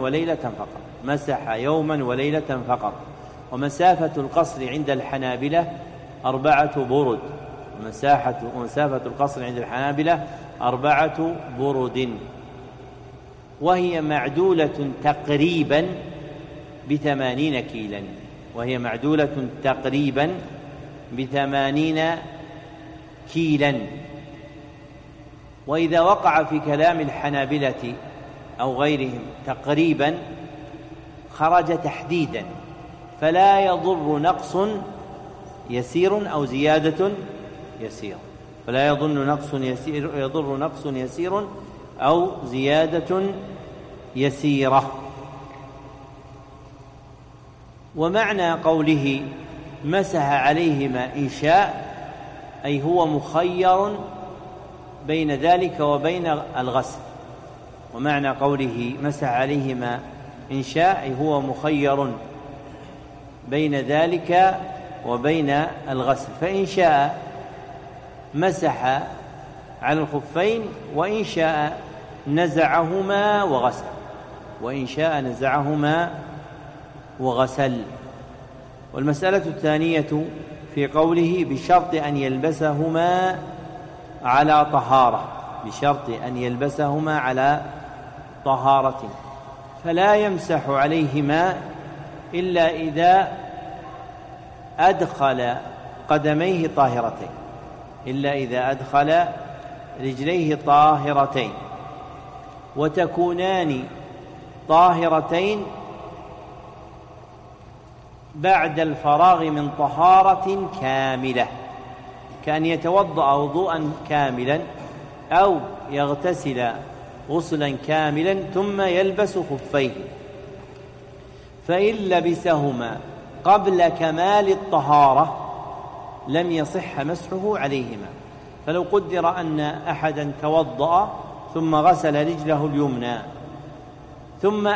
وليلة فقط. ومسافة القصر عند الحنابلة 4 برد. ومسافة القصر عند الحنابلة 4 برد، وهي معدولة تقريبا ب80 كيلا. وإذا وقع في كلام الحنابلة أو غيرهم تقريبا خرج تحديدا، فلا يضر نقص يسير أو زيادة يسير، يضر نقص يسير أو زيادة يسيرة. ومعنى قوله مسح عليهما إن شاء أي هو مخير بين ذلك وبين الغسل. ومعنى قوله مسح عليهما إن شاء أي هو مخير بين ذلك وبين الغسل. فإن شاء مسح على الخفين، وإن شاء نزعهما وغسل. والمسألة الثانية في قوله بشرط أن يلبسهما على طهارة، فلا يمسح عليهما إلا إذا أدخل قدميه طاهرتين، رجليه طاهرتين، وتكونان طاهرتين بعد الفراغ من طهارة كاملة، كأن يتوضأ وضوءا كاملا أو يغتسل غسلا كاملا ثم يلبس خفيه. فإن لبسهما قبل كمال الطهارة لم يصح مسحه عليهما. فلو قدر أن أحدا توضأ ثم غسل رجله اليمنى ثم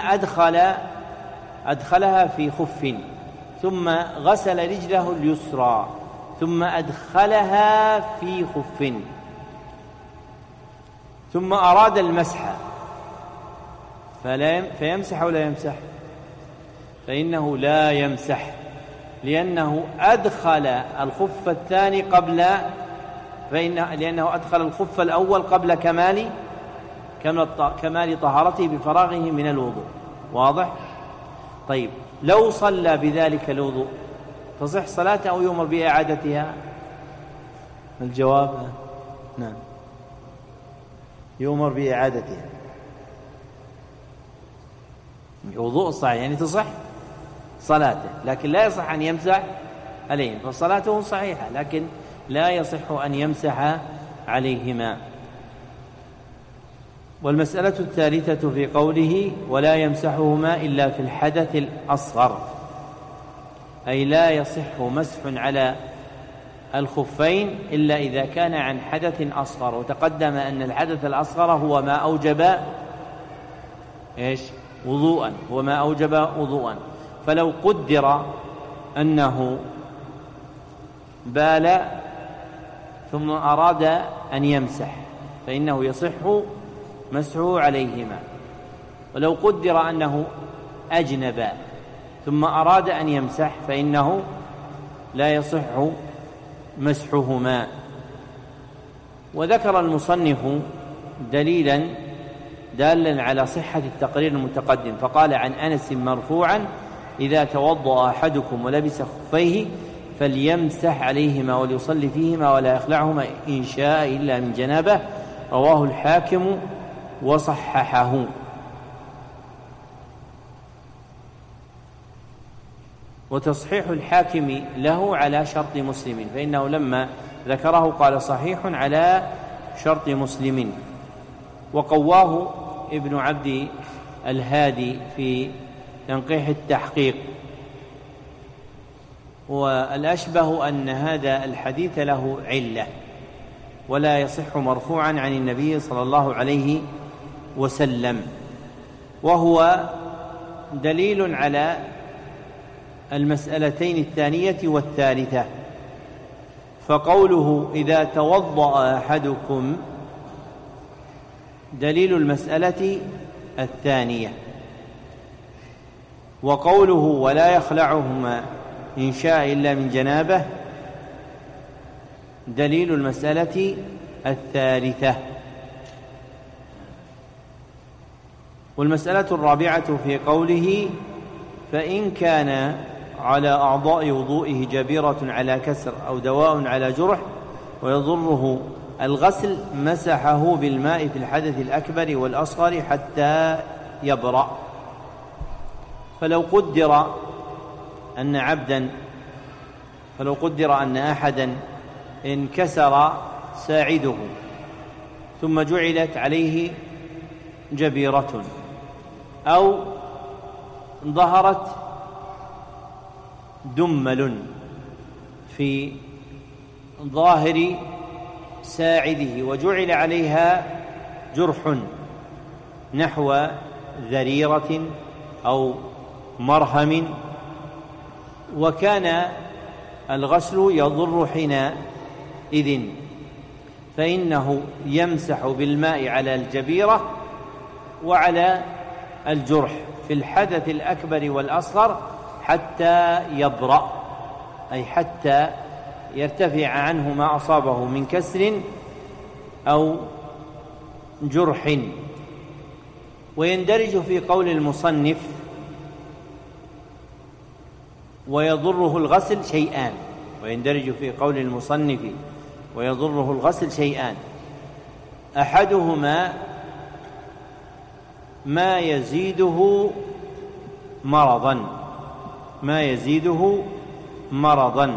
أدخلها في خف، ثم غسل رجله اليسرى ثم أدخلها في خف، ثم أراد المسح فيمسح ولا يمسح؟ فإنه لا يمسح، لأنه أدخل الخف الثاني لأنه أدخل الخف الأول قبل كمال طهارته بفراغه من الوضوء. واضح؟ طيب، لو صلى بذلك الوضوء تصح صلاته أو يؤمر بإعادتها؟ الجواب نعم، يؤمر بإعادتها. الوضوء الصحيح يعني تصح صلاته، لكن لا يصح أن يمسح عليهم، فصلاته صحيحة لكن لا يصح أن يمسح عليهما. والمسألة الثالثة في قوله ولا يمسحهما إلا في الحدث الأصغر، أي لا يصح مسح على الخفين إلا إذا كان عن حدث أصغر. وتقدم أن الحدث الأصغر هو ما أوجب وضوءا، هو ما أوجب وضوءا. فلو قدر أنه بال ثم أراد أن يمسح فإنه يصح مسحه عليهما. ولو قدر أنه أجنب ثم أراد أن يمسح فإنه لا يصح مسحهما. وذكر المصنف دليلا دالا على صحة التقرير المتقدم، فقال عن أنس مرفوعا إذا توضأ أحدكم ولبس خفيه فليمسح عليهما وليصلي فيهما ولا يخلعهما إن شاء إلا من جنابه، رواه الحاكم وصححه. وتصحيح الحاكم له على شرط مسلم، فإنه لما ذكره قال صحيح على شرط مسلم. وقواه ابن عبد الهادي في تنقيح التحقيق. والأشبه أن هذا الحديث له علة ولا يصح مرفوعا عن النبي صلى الله عليه وسلم، وهو دليل على المسألتين الثانية والثالثة. فقوله إذا توضأ أحدكم دليل المسألة الثانية، وقوله ولا يخلعهما إن شاء إلا من جنابه دليل المسألة الثالثة. والمسألة الرابعة في قوله فإن كان على أعضاء وضوئه جبيرة على كسر أو دواء على جرح ويضره الغسل مسحه بالماء في الحدث الأكبر والأصغر حتى يبرأ. فلو قدر أن أحدا انكسر ساعده ثم جعلت عليه جبيرة أو ظهرت دمل في ظاهر ساعده وجعل عليها جرح نحو ذريرة أو مرهم، وكان الغسل يضر حينئذ، فإنه يمسح بالماء على الجبيرة وعلى الجرح في الحدث الأكبر والأصغر حتى يبرأ، أي حتى يرتفع عنه ما أصابه من كسر أو جرح. ويندرج في قول المصنف ويضره الغسل شيئان، ويندرج في قول المصنف ويضره الغسل شيئان، أحدهما ما يزيده مرضا،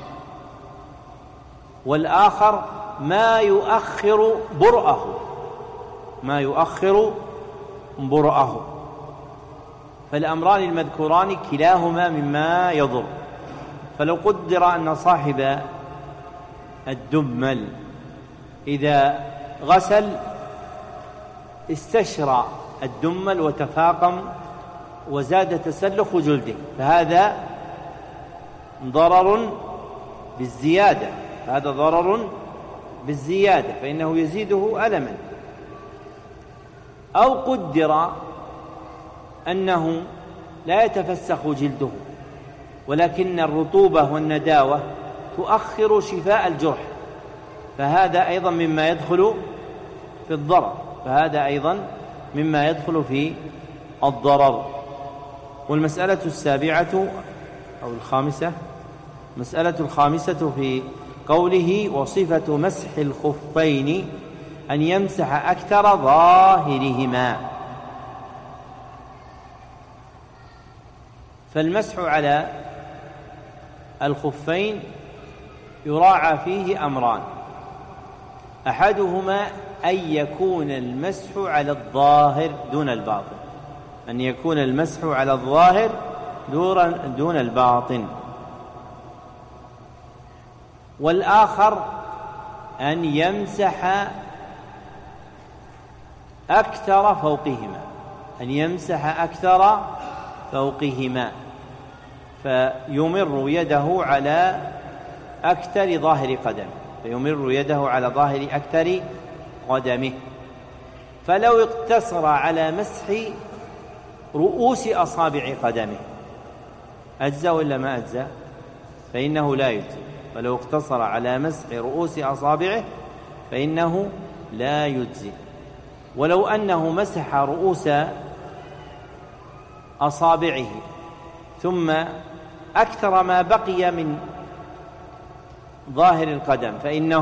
والآخر ما يؤخر برأه، فالأمران المذكوران كلاهما مما يضر. فلو قدر أن صاحب الدمل إذا غسل استشرى الدمل وتفاقم وزاد تسلخ جلده، فهذا ضرر بالزيادة، فإنه يزيده ألما. أو قدر أنه لا يتفسخ جلده، ولكن الرطوبة والنداوة تؤخر شفاء الجرح، فهذا أيضا مما يدخل في الضرر، والمسألة السابعة أو الخامسة، مسألة الخامسة في قوله وصفة مسح الخفين أن يمسح أكثر ظاهرهما. فالمسح على الخفين يراعى فيه أمران: أحدهما أن يكون المسح على الظاهر دون الباطن، أن يكون المسح على الظاهر دون الباطن، والآخر أن يمسح أكثر فوقهما، أن يمسح أكثر فوقهما، فيمر يده على أكثر ظاهر قدمه، فيمر يده على ظاهر أكثر قدمه. فلو اقتصر على مسح رؤوس أصابع قدمه أجزى ولا ما أجزى؟ فإنه لا يجزي. فلو اقتصر على مسح رؤوس أصابعه فإنه لا يجزي. ولو أنه مسح رؤوس أصابعه ثم أكثر ما بقي من ظاهر القدم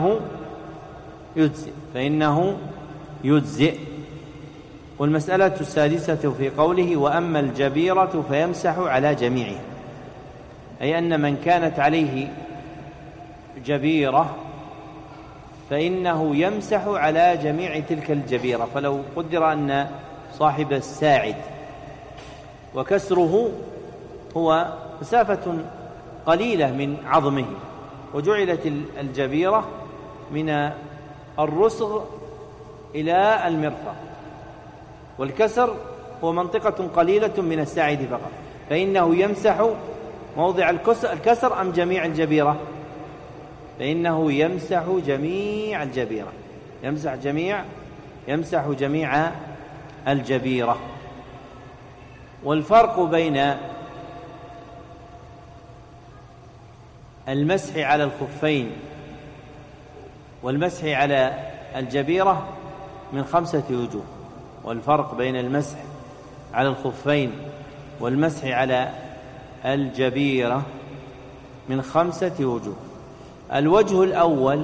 فإنه يجزئ. والمسألة السادسة في قوله وأما الجبيرة فيمسح على جميعها، أي أن من كانت عليه جبيرة فإنه يمسح على جميع تلك الجبيرة. فلو قدر أن صاحب الساعد وكسره هو مسافة قليلة من عظمه، وجعلت الجبيرة من الرسغ إلى المرفق، والكسر هو منطقة قليلة من الساعد فقط، فإنه يمسح موضع الكسر أم جميع الجبيرة؟ فإنه يمسح جميع الجبيرة، يمسح جميع الجبيرة. والفرق بين المسح على الخفين والمسح على الجبيرة من 5 وجوه. والفرق بين المسح على الخفين والمسح على الجبيرة من 5 وجوه. الوجه الأول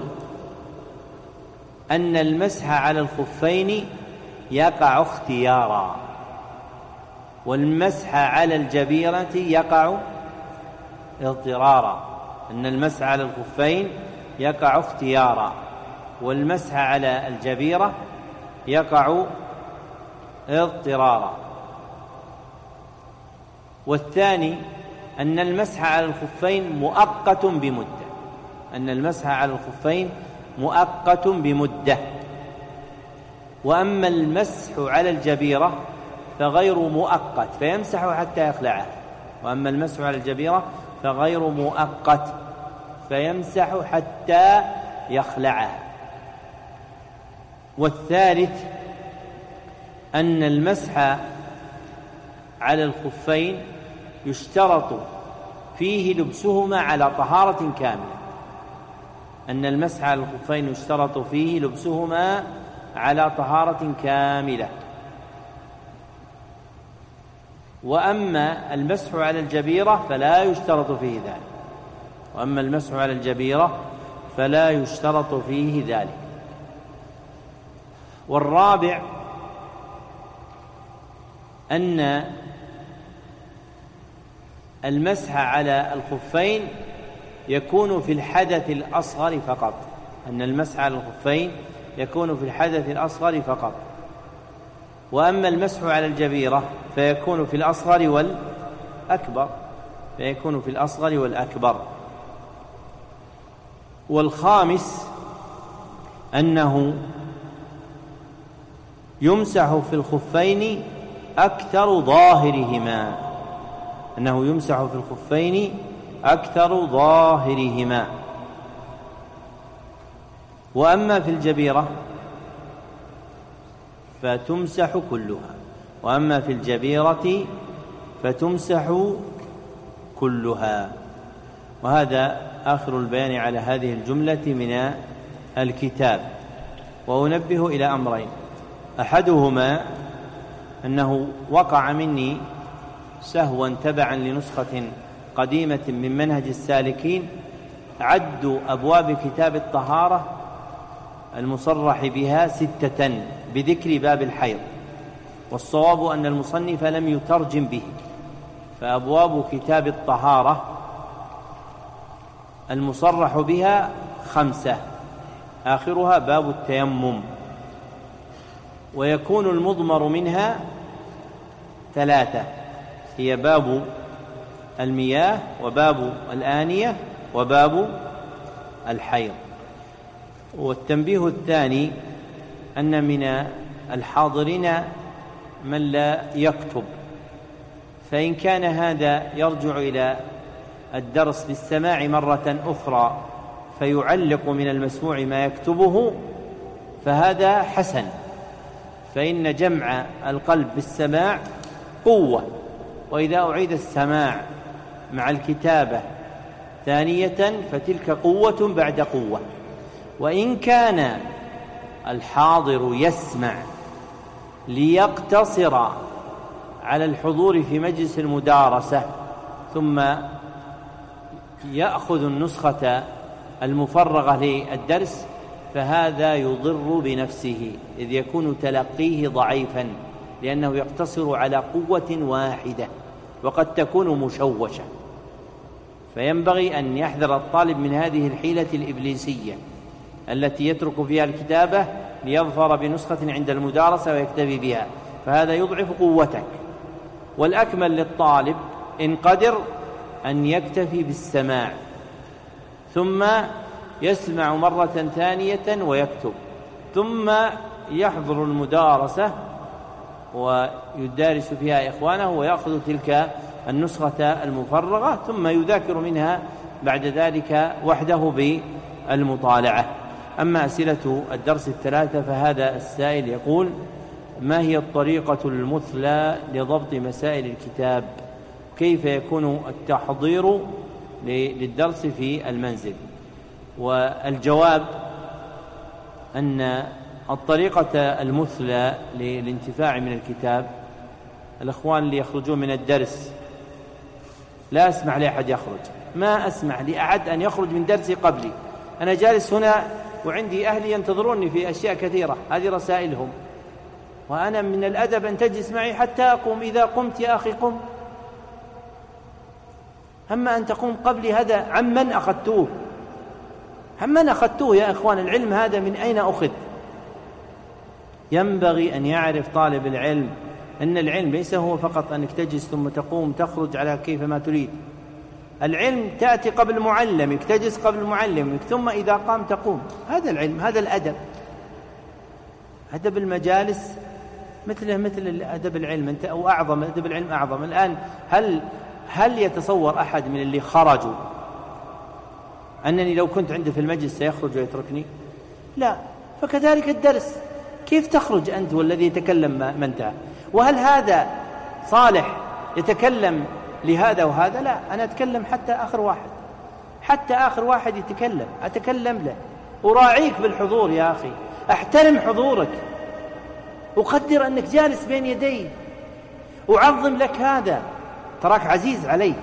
أن المسح على الخفين يقع اختيارا، والمسح على الجبيرة يقع اضطرارا. أن المسح على الخفين يقع اختيارا، والمسح على الجبيرة يقع اضطرارا. والثاني أن المسح على الخفين مؤقت بمدة، أن المسح على الخفين مؤقت بمدة. وأما المسح على الجبيرة فغير مؤقت فيمسح حتى يخلعها، وأما المسح على الجبيرة فغير مؤقت فيمسح حتى يخلعها. والثالث أن المسح على الخفين يشترط فيه لبسهما على طهارة كاملة، أن المسح على الخفين يشترط فيه لبسهما على طهارة كاملة. وأما المسح على الجبيرة فلا يشترط فيه ذلك، وأما المسح على الجبيرة فلا يشترط فيه ذلك. والرابع أن المسح على الخفين يكون في الحدث الأصغر فقط، أن المسح على الخفين يكون في الحدث الأصغر فقط. وأما المسح على الجبيرة فيكون في الأصغر والأكبر. والخامس أنه يمسح في الخفين أكثر ظاهرهما، وأما في الجبيرة فتمسح كلها، وأما في الجبيرة فتمسح كلها. وهذا آخر البيان على هذه الجملة من الكتاب. وأنبه إلى أمرين: أحدهما أنه وقع مني سهوا تبعا لنسخة قديمة من منهج السالكين عد أبواب كتاب الطهارة المصرح بها 6 بذكر باب الحيض، والصواب أن المصنف لم يترجم به، فأبواب كتاب الطهارة المصرح بها 5 آخرها باب التيمم، ويكون المضمر منها 3 هي باب المياه وباب الآنية وباب الحيض. والتنبيه الثاني أن من الحاضرين من لا يكتب، فإن كان هذا يرجع إلى الدرس بالسماع مرة أخرى فيعلق من المسموع ما يكتبه فهذا حسن، فإن جمع القلب بالسماع قوة، وإذا أعيد السماع مع الكتابة ثانية فتلك قوة بعد قوة. وإن كان الحاضر يسمع ليقتصر على الحضور في مجلس المدارسة ثم يأخذ النسخة المفرغة للدرس فهذا يضر بنفسه، إذ يكون تلقيه ضعيفا لأنه يقتصر على قوة واحدة وقد تكون مشوشة. فينبغي أن يحذر الطالب من هذه الحيلة الإبليسية التي يترك فيها الكتابة ليظفر بنسخة عند المدارسة ويكتفي بها، فهذا يضعف قوتك. والأكمل للطالب إن قدر أن يكتفي بالسماع ثم يسمع مرة ثانية ويكتب، ثم يحضر المدارسة ويدارس فيها إخوانه ويأخذ تلك النسخة المفرغة ثم يذاكر منها بعد ذلك وحده بالمطالعة. أما أسئلة الدرس 3 فهذا السائل يقول: ما هي الطريقة المثلى لضبط مسائل الكتاب؟ كيف يكون التحضير للدرس في المنزل؟ والجواب أن الطريقة المثلى للانتفاع من الكتاب، الأخوان اللي يخرجون من الدرس لا أسمح لأحد يخرج، ما أسمح لأحد أن يخرج من درسي قبلي. أنا جالس هنا وعندي أهلي ينتظروني في أشياء كثيرة، هذه رسائلهم، وأنا من الأدب أن تجلس معي حتى أقوم. إذا قمت يا أخي قم، أما أن تقوم قبلي هذا عمن أخذتوه، عمن أخذتوه يا إخوان؟ العلم هذا من أين أخذ؟ ينبغي أن يعرف طالب العلم أن العلم ليس هو فقط أنك تجلس ثم تقوم تخرج على كيف ما تريد. العلم تأتي قبل معلمك، تجلس قبل معلمك، ثم إذا قام تقوم. هذا العلم، هذا الأدب. أدب المجالس مثل أدب العلم، أنت أو أعظم أدب العلم أعظم. الآن هل يتصور أحد من اللي خرجوا أنني لو كنت عنده في المجلس سيخرج ويتركني؟ لا. فكذلك الدرس، كيف تخرج أنت والذي يتكلم ما انتهى؟ وهل هذا صالح يتكلم لهذا وهذا؟ لا، أنا أتكلم حتى آخر واحد، حتى آخر واحد يتكلم أتكلم له. أراعيك بالحضور يا أخي، أحترم حضورك، أقدر أنك جالس بين يدي، أعظم لك هذا، تراك عزيز علي،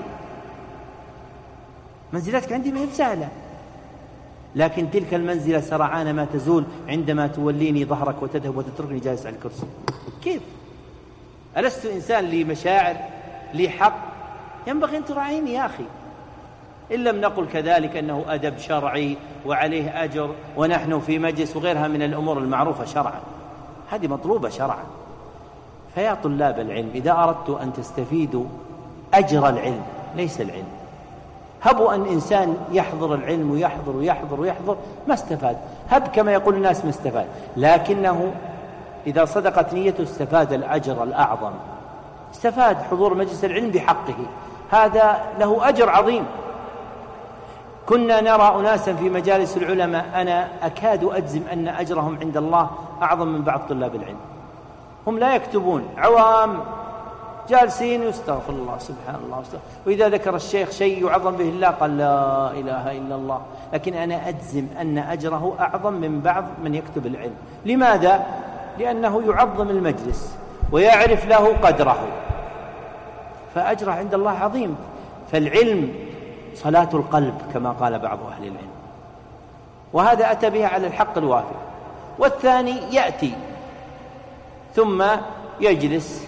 منزلتك عندي ما هي سهلة، لكن تلك المنزلة سرعان ما تزول عندما توليني ظهرك وتذهب وتتركني جالس على الكرسي. كيف؟ ألست إنسان لي مشاعر، لي حق؟ ينبغي أن تراعيني يا أخي. إن لم نقل كذلك أنه أدب شرعي وعليه أجر ونحن في مجلس وغيرها من الأمور المعروفة شرعا، هذه مطلوبة شرعا. فيا طلاب العلم، إذا أردت أن تستفيدوا أجر العلم ليس العلم. هبوا أن إنسان يحضر العلم ويحضر ويحضر ويحضر ما استفاد، هب كما يقول الناس ما استفاد، لكنه إذا صدقت نيته استفاد الأجر الأعظم، استفاد حضور مجلس العلم بحقه، هذا له أجر عظيم. كنا نرى أناسا في مجالس العلماء أنا أكاد أجزم أن أجرهم عند الله أعظم من بعض طلاب العلم. هم لا يكتبون، عوام جالسين يستغفر الله سبحان الله، وإذا ذكر الشيخ شيء يعظم به الله قال لا إله إلا الله. لكن أنا أجزم أن أجره أعظم من بعض من يكتب العلم. لماذا؟ لأنه يعظم المجلس ويعرف له قدره، فأجره عند الله عظيم. فالعلم صلاة القلب كما قال بعض أهل العلم، وهذا أتى بها على الحق الوافي. والثاني يأتي ثم يجلس،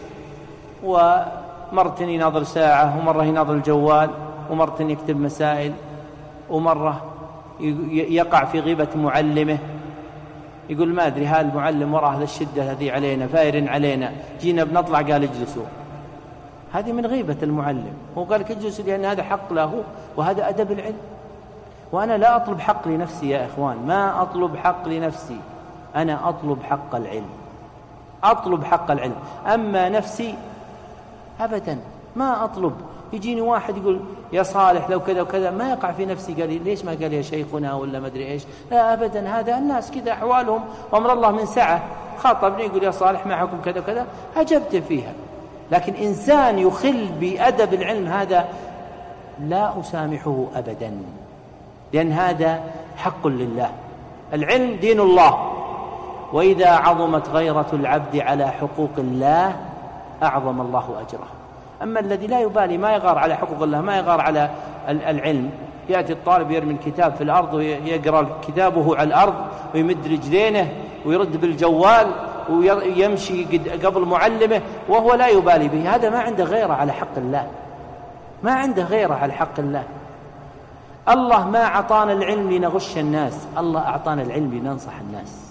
ومرة يناظر ساعة، ومرة يناظر الجوال، ومرة يكتب مسائل، ومرة يقع في غيبة معلمه، يقول ما أدري هذا المعلم وراء أهل الشدة هذه علينا، فائر علينا، جينا بنطلع قال اجلسوا. هذه من غيبة المعلم، هو قال لك اجلسوا لأن هذا حق له وهذا أدب العلم. وأنا لا أطلب حق لنفسي يا إخوان، ما أطلب حق لنفسي، أنا أطلب حق العلم، أطلب حق العلم. أما نفسي أبدا ما أطلب. يجيني واحد يقول يا صالح لو كذا وكذا، ما يقع في نفسي قال لي ليش ما قال يا شيخنا ولا ما أدري إيش، لا أبدا. هذا الناس كذا أحوالهم وأمر الله من سعة، خاطبني يقول يا صالح ما حكم كذا وكذا، أجبت فيها. لكن إنسان يخل بأدب العلم هذا لا أسامحه أبدا، لأن هذا حق لله. العلم دين الله، وإذا عظمت غيرة العبد على حقوق الله أعظم الله أجره. أما الذي لا يبالي، ما يغار على حقوق الله، ما يغار على العلم، يأتي الطالب يرمي الكتاب في الأرض ويقرأ كتابه على الأرض ويمد رجلينه ويرد بالجوال ويمشي قبل معلمه وهو لا يبالي به، هذا ما عنده غيرة على حق الله، ما عنده غيرة على حق الله. الله ما أعطانا العلم لنغش الناس، الله أعطانا العلم لننصح الناس،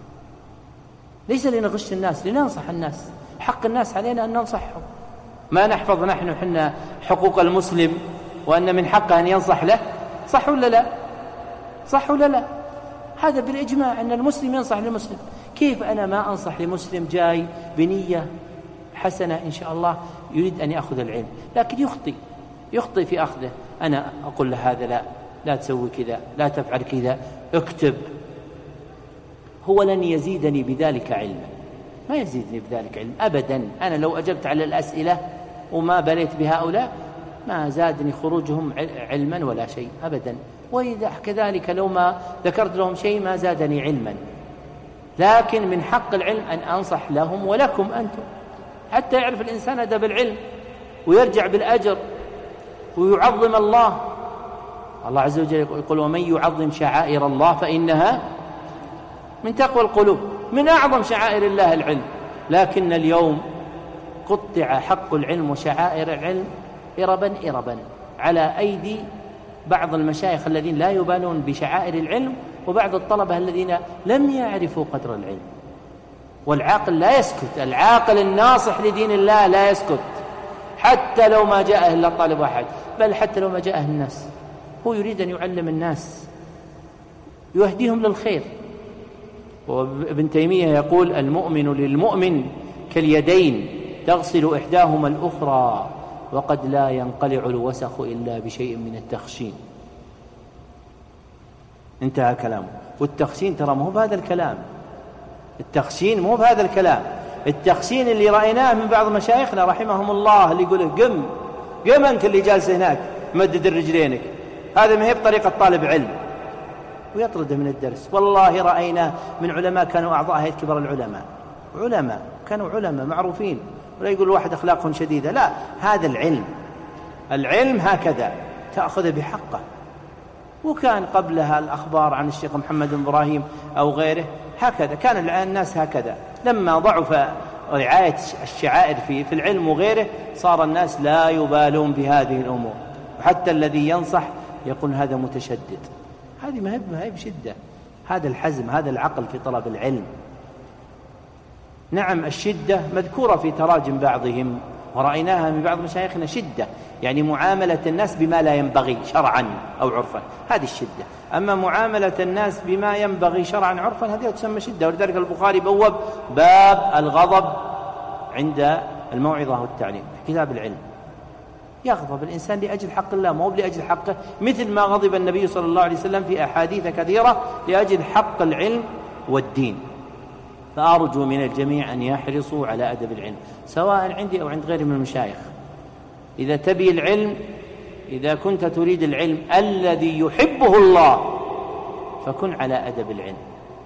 ليس لنغش الناس، لننصح الناس. حق الناس علينا أن ننصحهم. ما نحفظ نحن حنا حقوق المسلم وأن من حقه أن ينصح له؟ صح ولا لا؟ صح ولا لا؟ هذا بالإجماع أن المسلم ينصح للمسلم. كيف أنا ما أنصح لمسلم جاي بنية حسنة إن شاء الله يريد أن يأخذ العلم، لكن يخطئ في أخذه، أنا أقول له هذا لا تسوي كذا، لا تفعل كذا، اكتب. هو لن يزيدني بذلك علما، ما يزيدني بذلك علم أبدا. أنا لو أجبت على الأسئلة وما بليت بهؤلاء ما زادني خروجهم علما ولا شيء أبدا، وإذا كذلك لو ما ذكرت لهم شيء ما زادني علما. لكن من حق العلم أن أنصح لهم ولكم أنتم، حتى يعرف الإنسان أدب العلم ويرجع بالأجر ويعظم الله. الله عز وجل يقول ومن يعظم شعائر الله فإنها من تقوى القلوب، من أعظم شعائر الله العلم. لكن اليوم قطع حق العلم وشعائر العلم إربا على أيدي بعض المشايخ الذين لا يبالون بشعائر العلم، وبعض الطلبة الذين لم يعرفوا قدر العلم. والعاقل لا يسكت، العاقل الناصح لدين الله لا يسكت، حتى لو ما جاءه إلا طالب واحد، بل حتى لو ما جاءه الناس، هو يريد أن يعلم الناس يهديهم للخير. وابن تيمية يقول المؤمن للمؤمن كاليدين تغسل إحداهما الأخرى، وقد لا ينقلع الوسخ إلا بشيء من التخشين. انتهى كلامه. والتخشين ترى مو بهذا الكلام، التخشين مو بهذا الكلام. التخشين اللي رأيناه من بعض مشايخنا رحمهم الله اللي يقوله قم أنت اللي جالس هناك مدد الرجلينك، هذا ما هي بطريقة طالب علم، ويطرده من الدرس. والله رأينا من علماء كانوا أعضاء هيئة كبار العلماء كانوا علماء معروفين، ولا يقول واحد أخلاقهم شديدة، لا، هذا العلم هكذا تأخذ بحقه. وكان قبلها الأخبار عن الشيخ محمد بن إبراهيم أو غيره هكذا، كان الناس هكذا. لما ضعف رعاية الشعائر في العلم وغيره صار الناس لا يبالون بهذه الأمور، وحتى الذي ينصح يقول هذا متشدد. هذه ما هي بشدة، هذا الحزم، هذا العقل في طلب العلم. نعم الشدة مذكورة في تراجم بعضهم، ورأيناها من بعض مشايخنا شدة، يعني معاملة الناس بما لا ينبغي شرعا أو عرفا، هذه الشدة. أما معاملة الناس بما ينبغي شرعا عرفا هذه تسمى شدة. ولذلك البخاري بوب باب الغضب عند الموعظة والتعليم في كتاب العلم. يغضب الإنسان لأجل حق الله، مو لأجل حقه، مثل ما غضب النبي صلى الله عليه وسلم في أحاديث كثيرة لأجل حق العلم والدين. فأرجو من الجميع أن يحرصوا على أدب العلم، سواء عندي أو عند غيري من المشايخ. إذا تبي العلم، إذا كنت تريد العلم الذي يحبه الله، فكن على أدب العلم.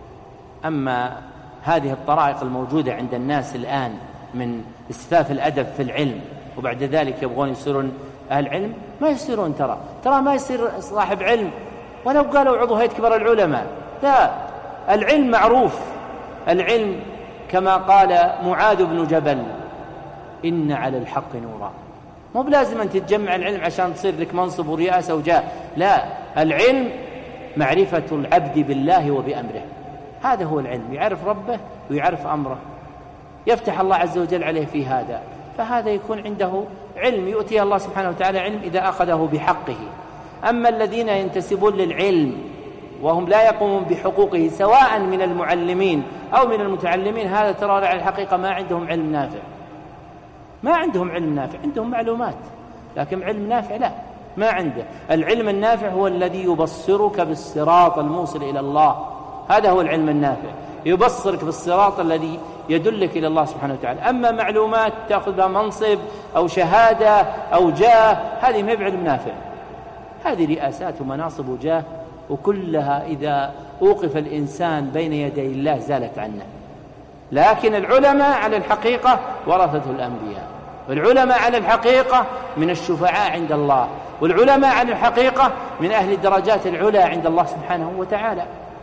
أما هذه الطرائق الموجودة عند الناس الآن من إسفاف الأدب في العلم، وبعد ذلك يبغون يصيرون أهل علم، ما يصيرون. ترى ما يصير صاحب علم ولو قالوا عضو هيئة كبار العلماء، لا. العلم معروف، العلم كما قال معاذ بن جبل: إن على الحق نورا. مو بلازم أن تتجمع العلم عشان تصير لك منصب ورئاسة وجاه، لا. العلم معرفة العبد بالله وبأمره، هذا هو العلم، يعرف ربه ويعرف أمره، يفتح الله عز وجل عليه في هذا، فهذا يكون عنده علم، يؤتيه الله سبحانه وتعالى علم إذا أخذه بحقه. أما الذين ينتسبون للعلم وهم لا يقومون بحقوقه، سواء من المعلمين أو من المتعلمين، هذا ترى على الحقيقة ما عندهم علم نافع، ما عندهم علم نافع، عندهم معلومات لكن علم نافع لا، ما عنده. العلم النافع هو الذي يبصرك بالصراط الموصل إلى الله، هذا هو العلم النافع، يبصرك بالصراط الذي يدلك إلى الله سبحانه وتعالى. أما معلومات تأخذ بها منصب أو شهادة أو جاه، هذه ما بعلم نافع، هذه رئاسات ومناصب وجاه، وكلها إذا أوقف الإنسان بين يدي الله زالت عنه. لكن العلماء على الحقيقة ورثة الأنبياء، والعلماء على الحقيقة من الشفعاء عند الله، والعلماء على الحقيقة من أهل الدرجات العلى عند الله سبحانه وتعالى،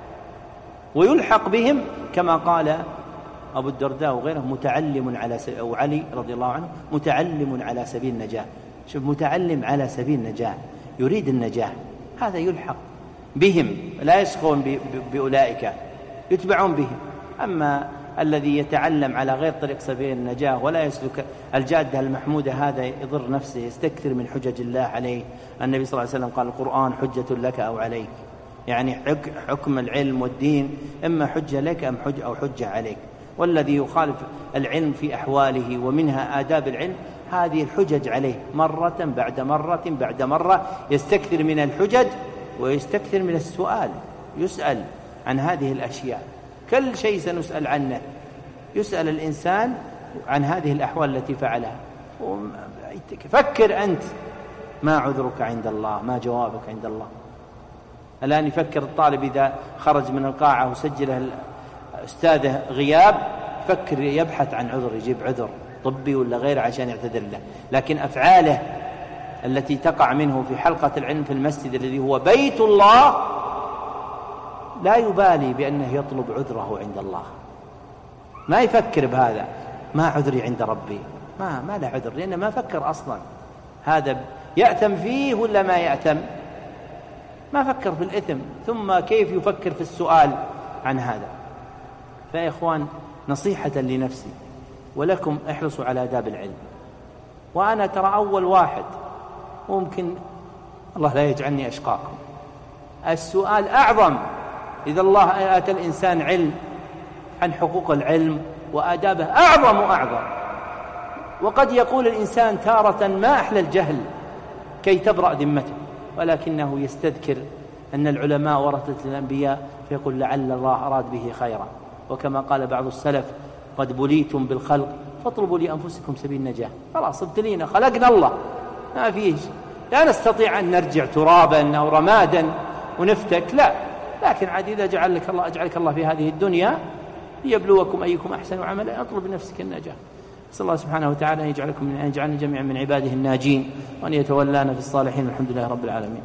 ويلحق بهم كما قال أبو الدرداء وغيره: متعلم على أو علي رضي الله عنه: متعلم على سبيل النجاة. شوف، متعلم على سبيل النجاة، يريد النجاة، هذا يلحق بهم، لا يسخون بأولئك، يتبعون بهم. أما الذي يتعلم على غير طريق سبيل النجاة ولا يسلك الجادة المحمودة، هذا يضر نفسه، يستكثر من حجج الله عليه. النبي صلى الله عليه وسلم قال: القرآن حجة لك أو عليك، يعني حكم العلم والدين إما حجة لك أو حجة عليك. والذي يخالف العلم في أحواله ومنها آداب العلم، هذه الحجج عليه مرة بعد مرة بعد مرة، يستكثر من الحجج ويستكثر من السؤال، يسأل عن هذه الأشياء، كل شيء سنسأل عنه، يسأل الإنسان عن هذه الأحوال التي فعلها. فكر أنت، ما عذرك عند الله، ما جوابك عند الله. الآن يفكر الطالب إذا خرج من القاعة وسجله أستاذه غياب، فكر يبحث عن عذر، يجيب عذر طبي ولا غيره عشان يعتذر له. لكن أفعاله التي تقع منه في حلقة العلم في المسجد الذي هو بيت الله، لا يبالي بأنه يطلب عذره عند الله، ما يفكر بهذا، ما عذري عند ربي، ما له عذر، لأنه ما فكر أصلا. هذا يأتم فيه ولا ما يأتم؟ ما فكر في الإثم، ثم كيف يفكر في السؤال عن هذا؟ فيا إخوان، نصيحة لنفسي ولكم: احرصوا على آداب العلم. وأنا ترى أول واحد، ممكن الله لا يجعلني أشقاكم، السؤال أعظم. إذا الله آتى الإنسان علم عن حقوق العلم وآدابه، أعظم وأعظم. وقد يقول الإنسان تارة: ما أحلى الجهل كي تبرأ ذمته، ولكنه يستذكر أن العلماء ورثة الأنبياء، فيقول: لعل الله أراد به خيرا. وكما قال بعض السلف: قد بليتم بالخلق فاطلبوا لأنفسكم سبيل النجاة. خلاص ابتلينا، خلقنا الله، ما فيه، لا نستطيع أن نرجع ترابا أو رمادا ونفتك، لا. لكن عاد إذا أجعلك الله في هذه الدنيا ليبلوكم أيكم أحسن عملا، أطلب لنفسك النجاة. أسأل الله سبحانه وتعالى أن يجعلنا جميعا من عباده الناجين، وأن يتولانا في الصالحين. الحمد لله رب العالمين.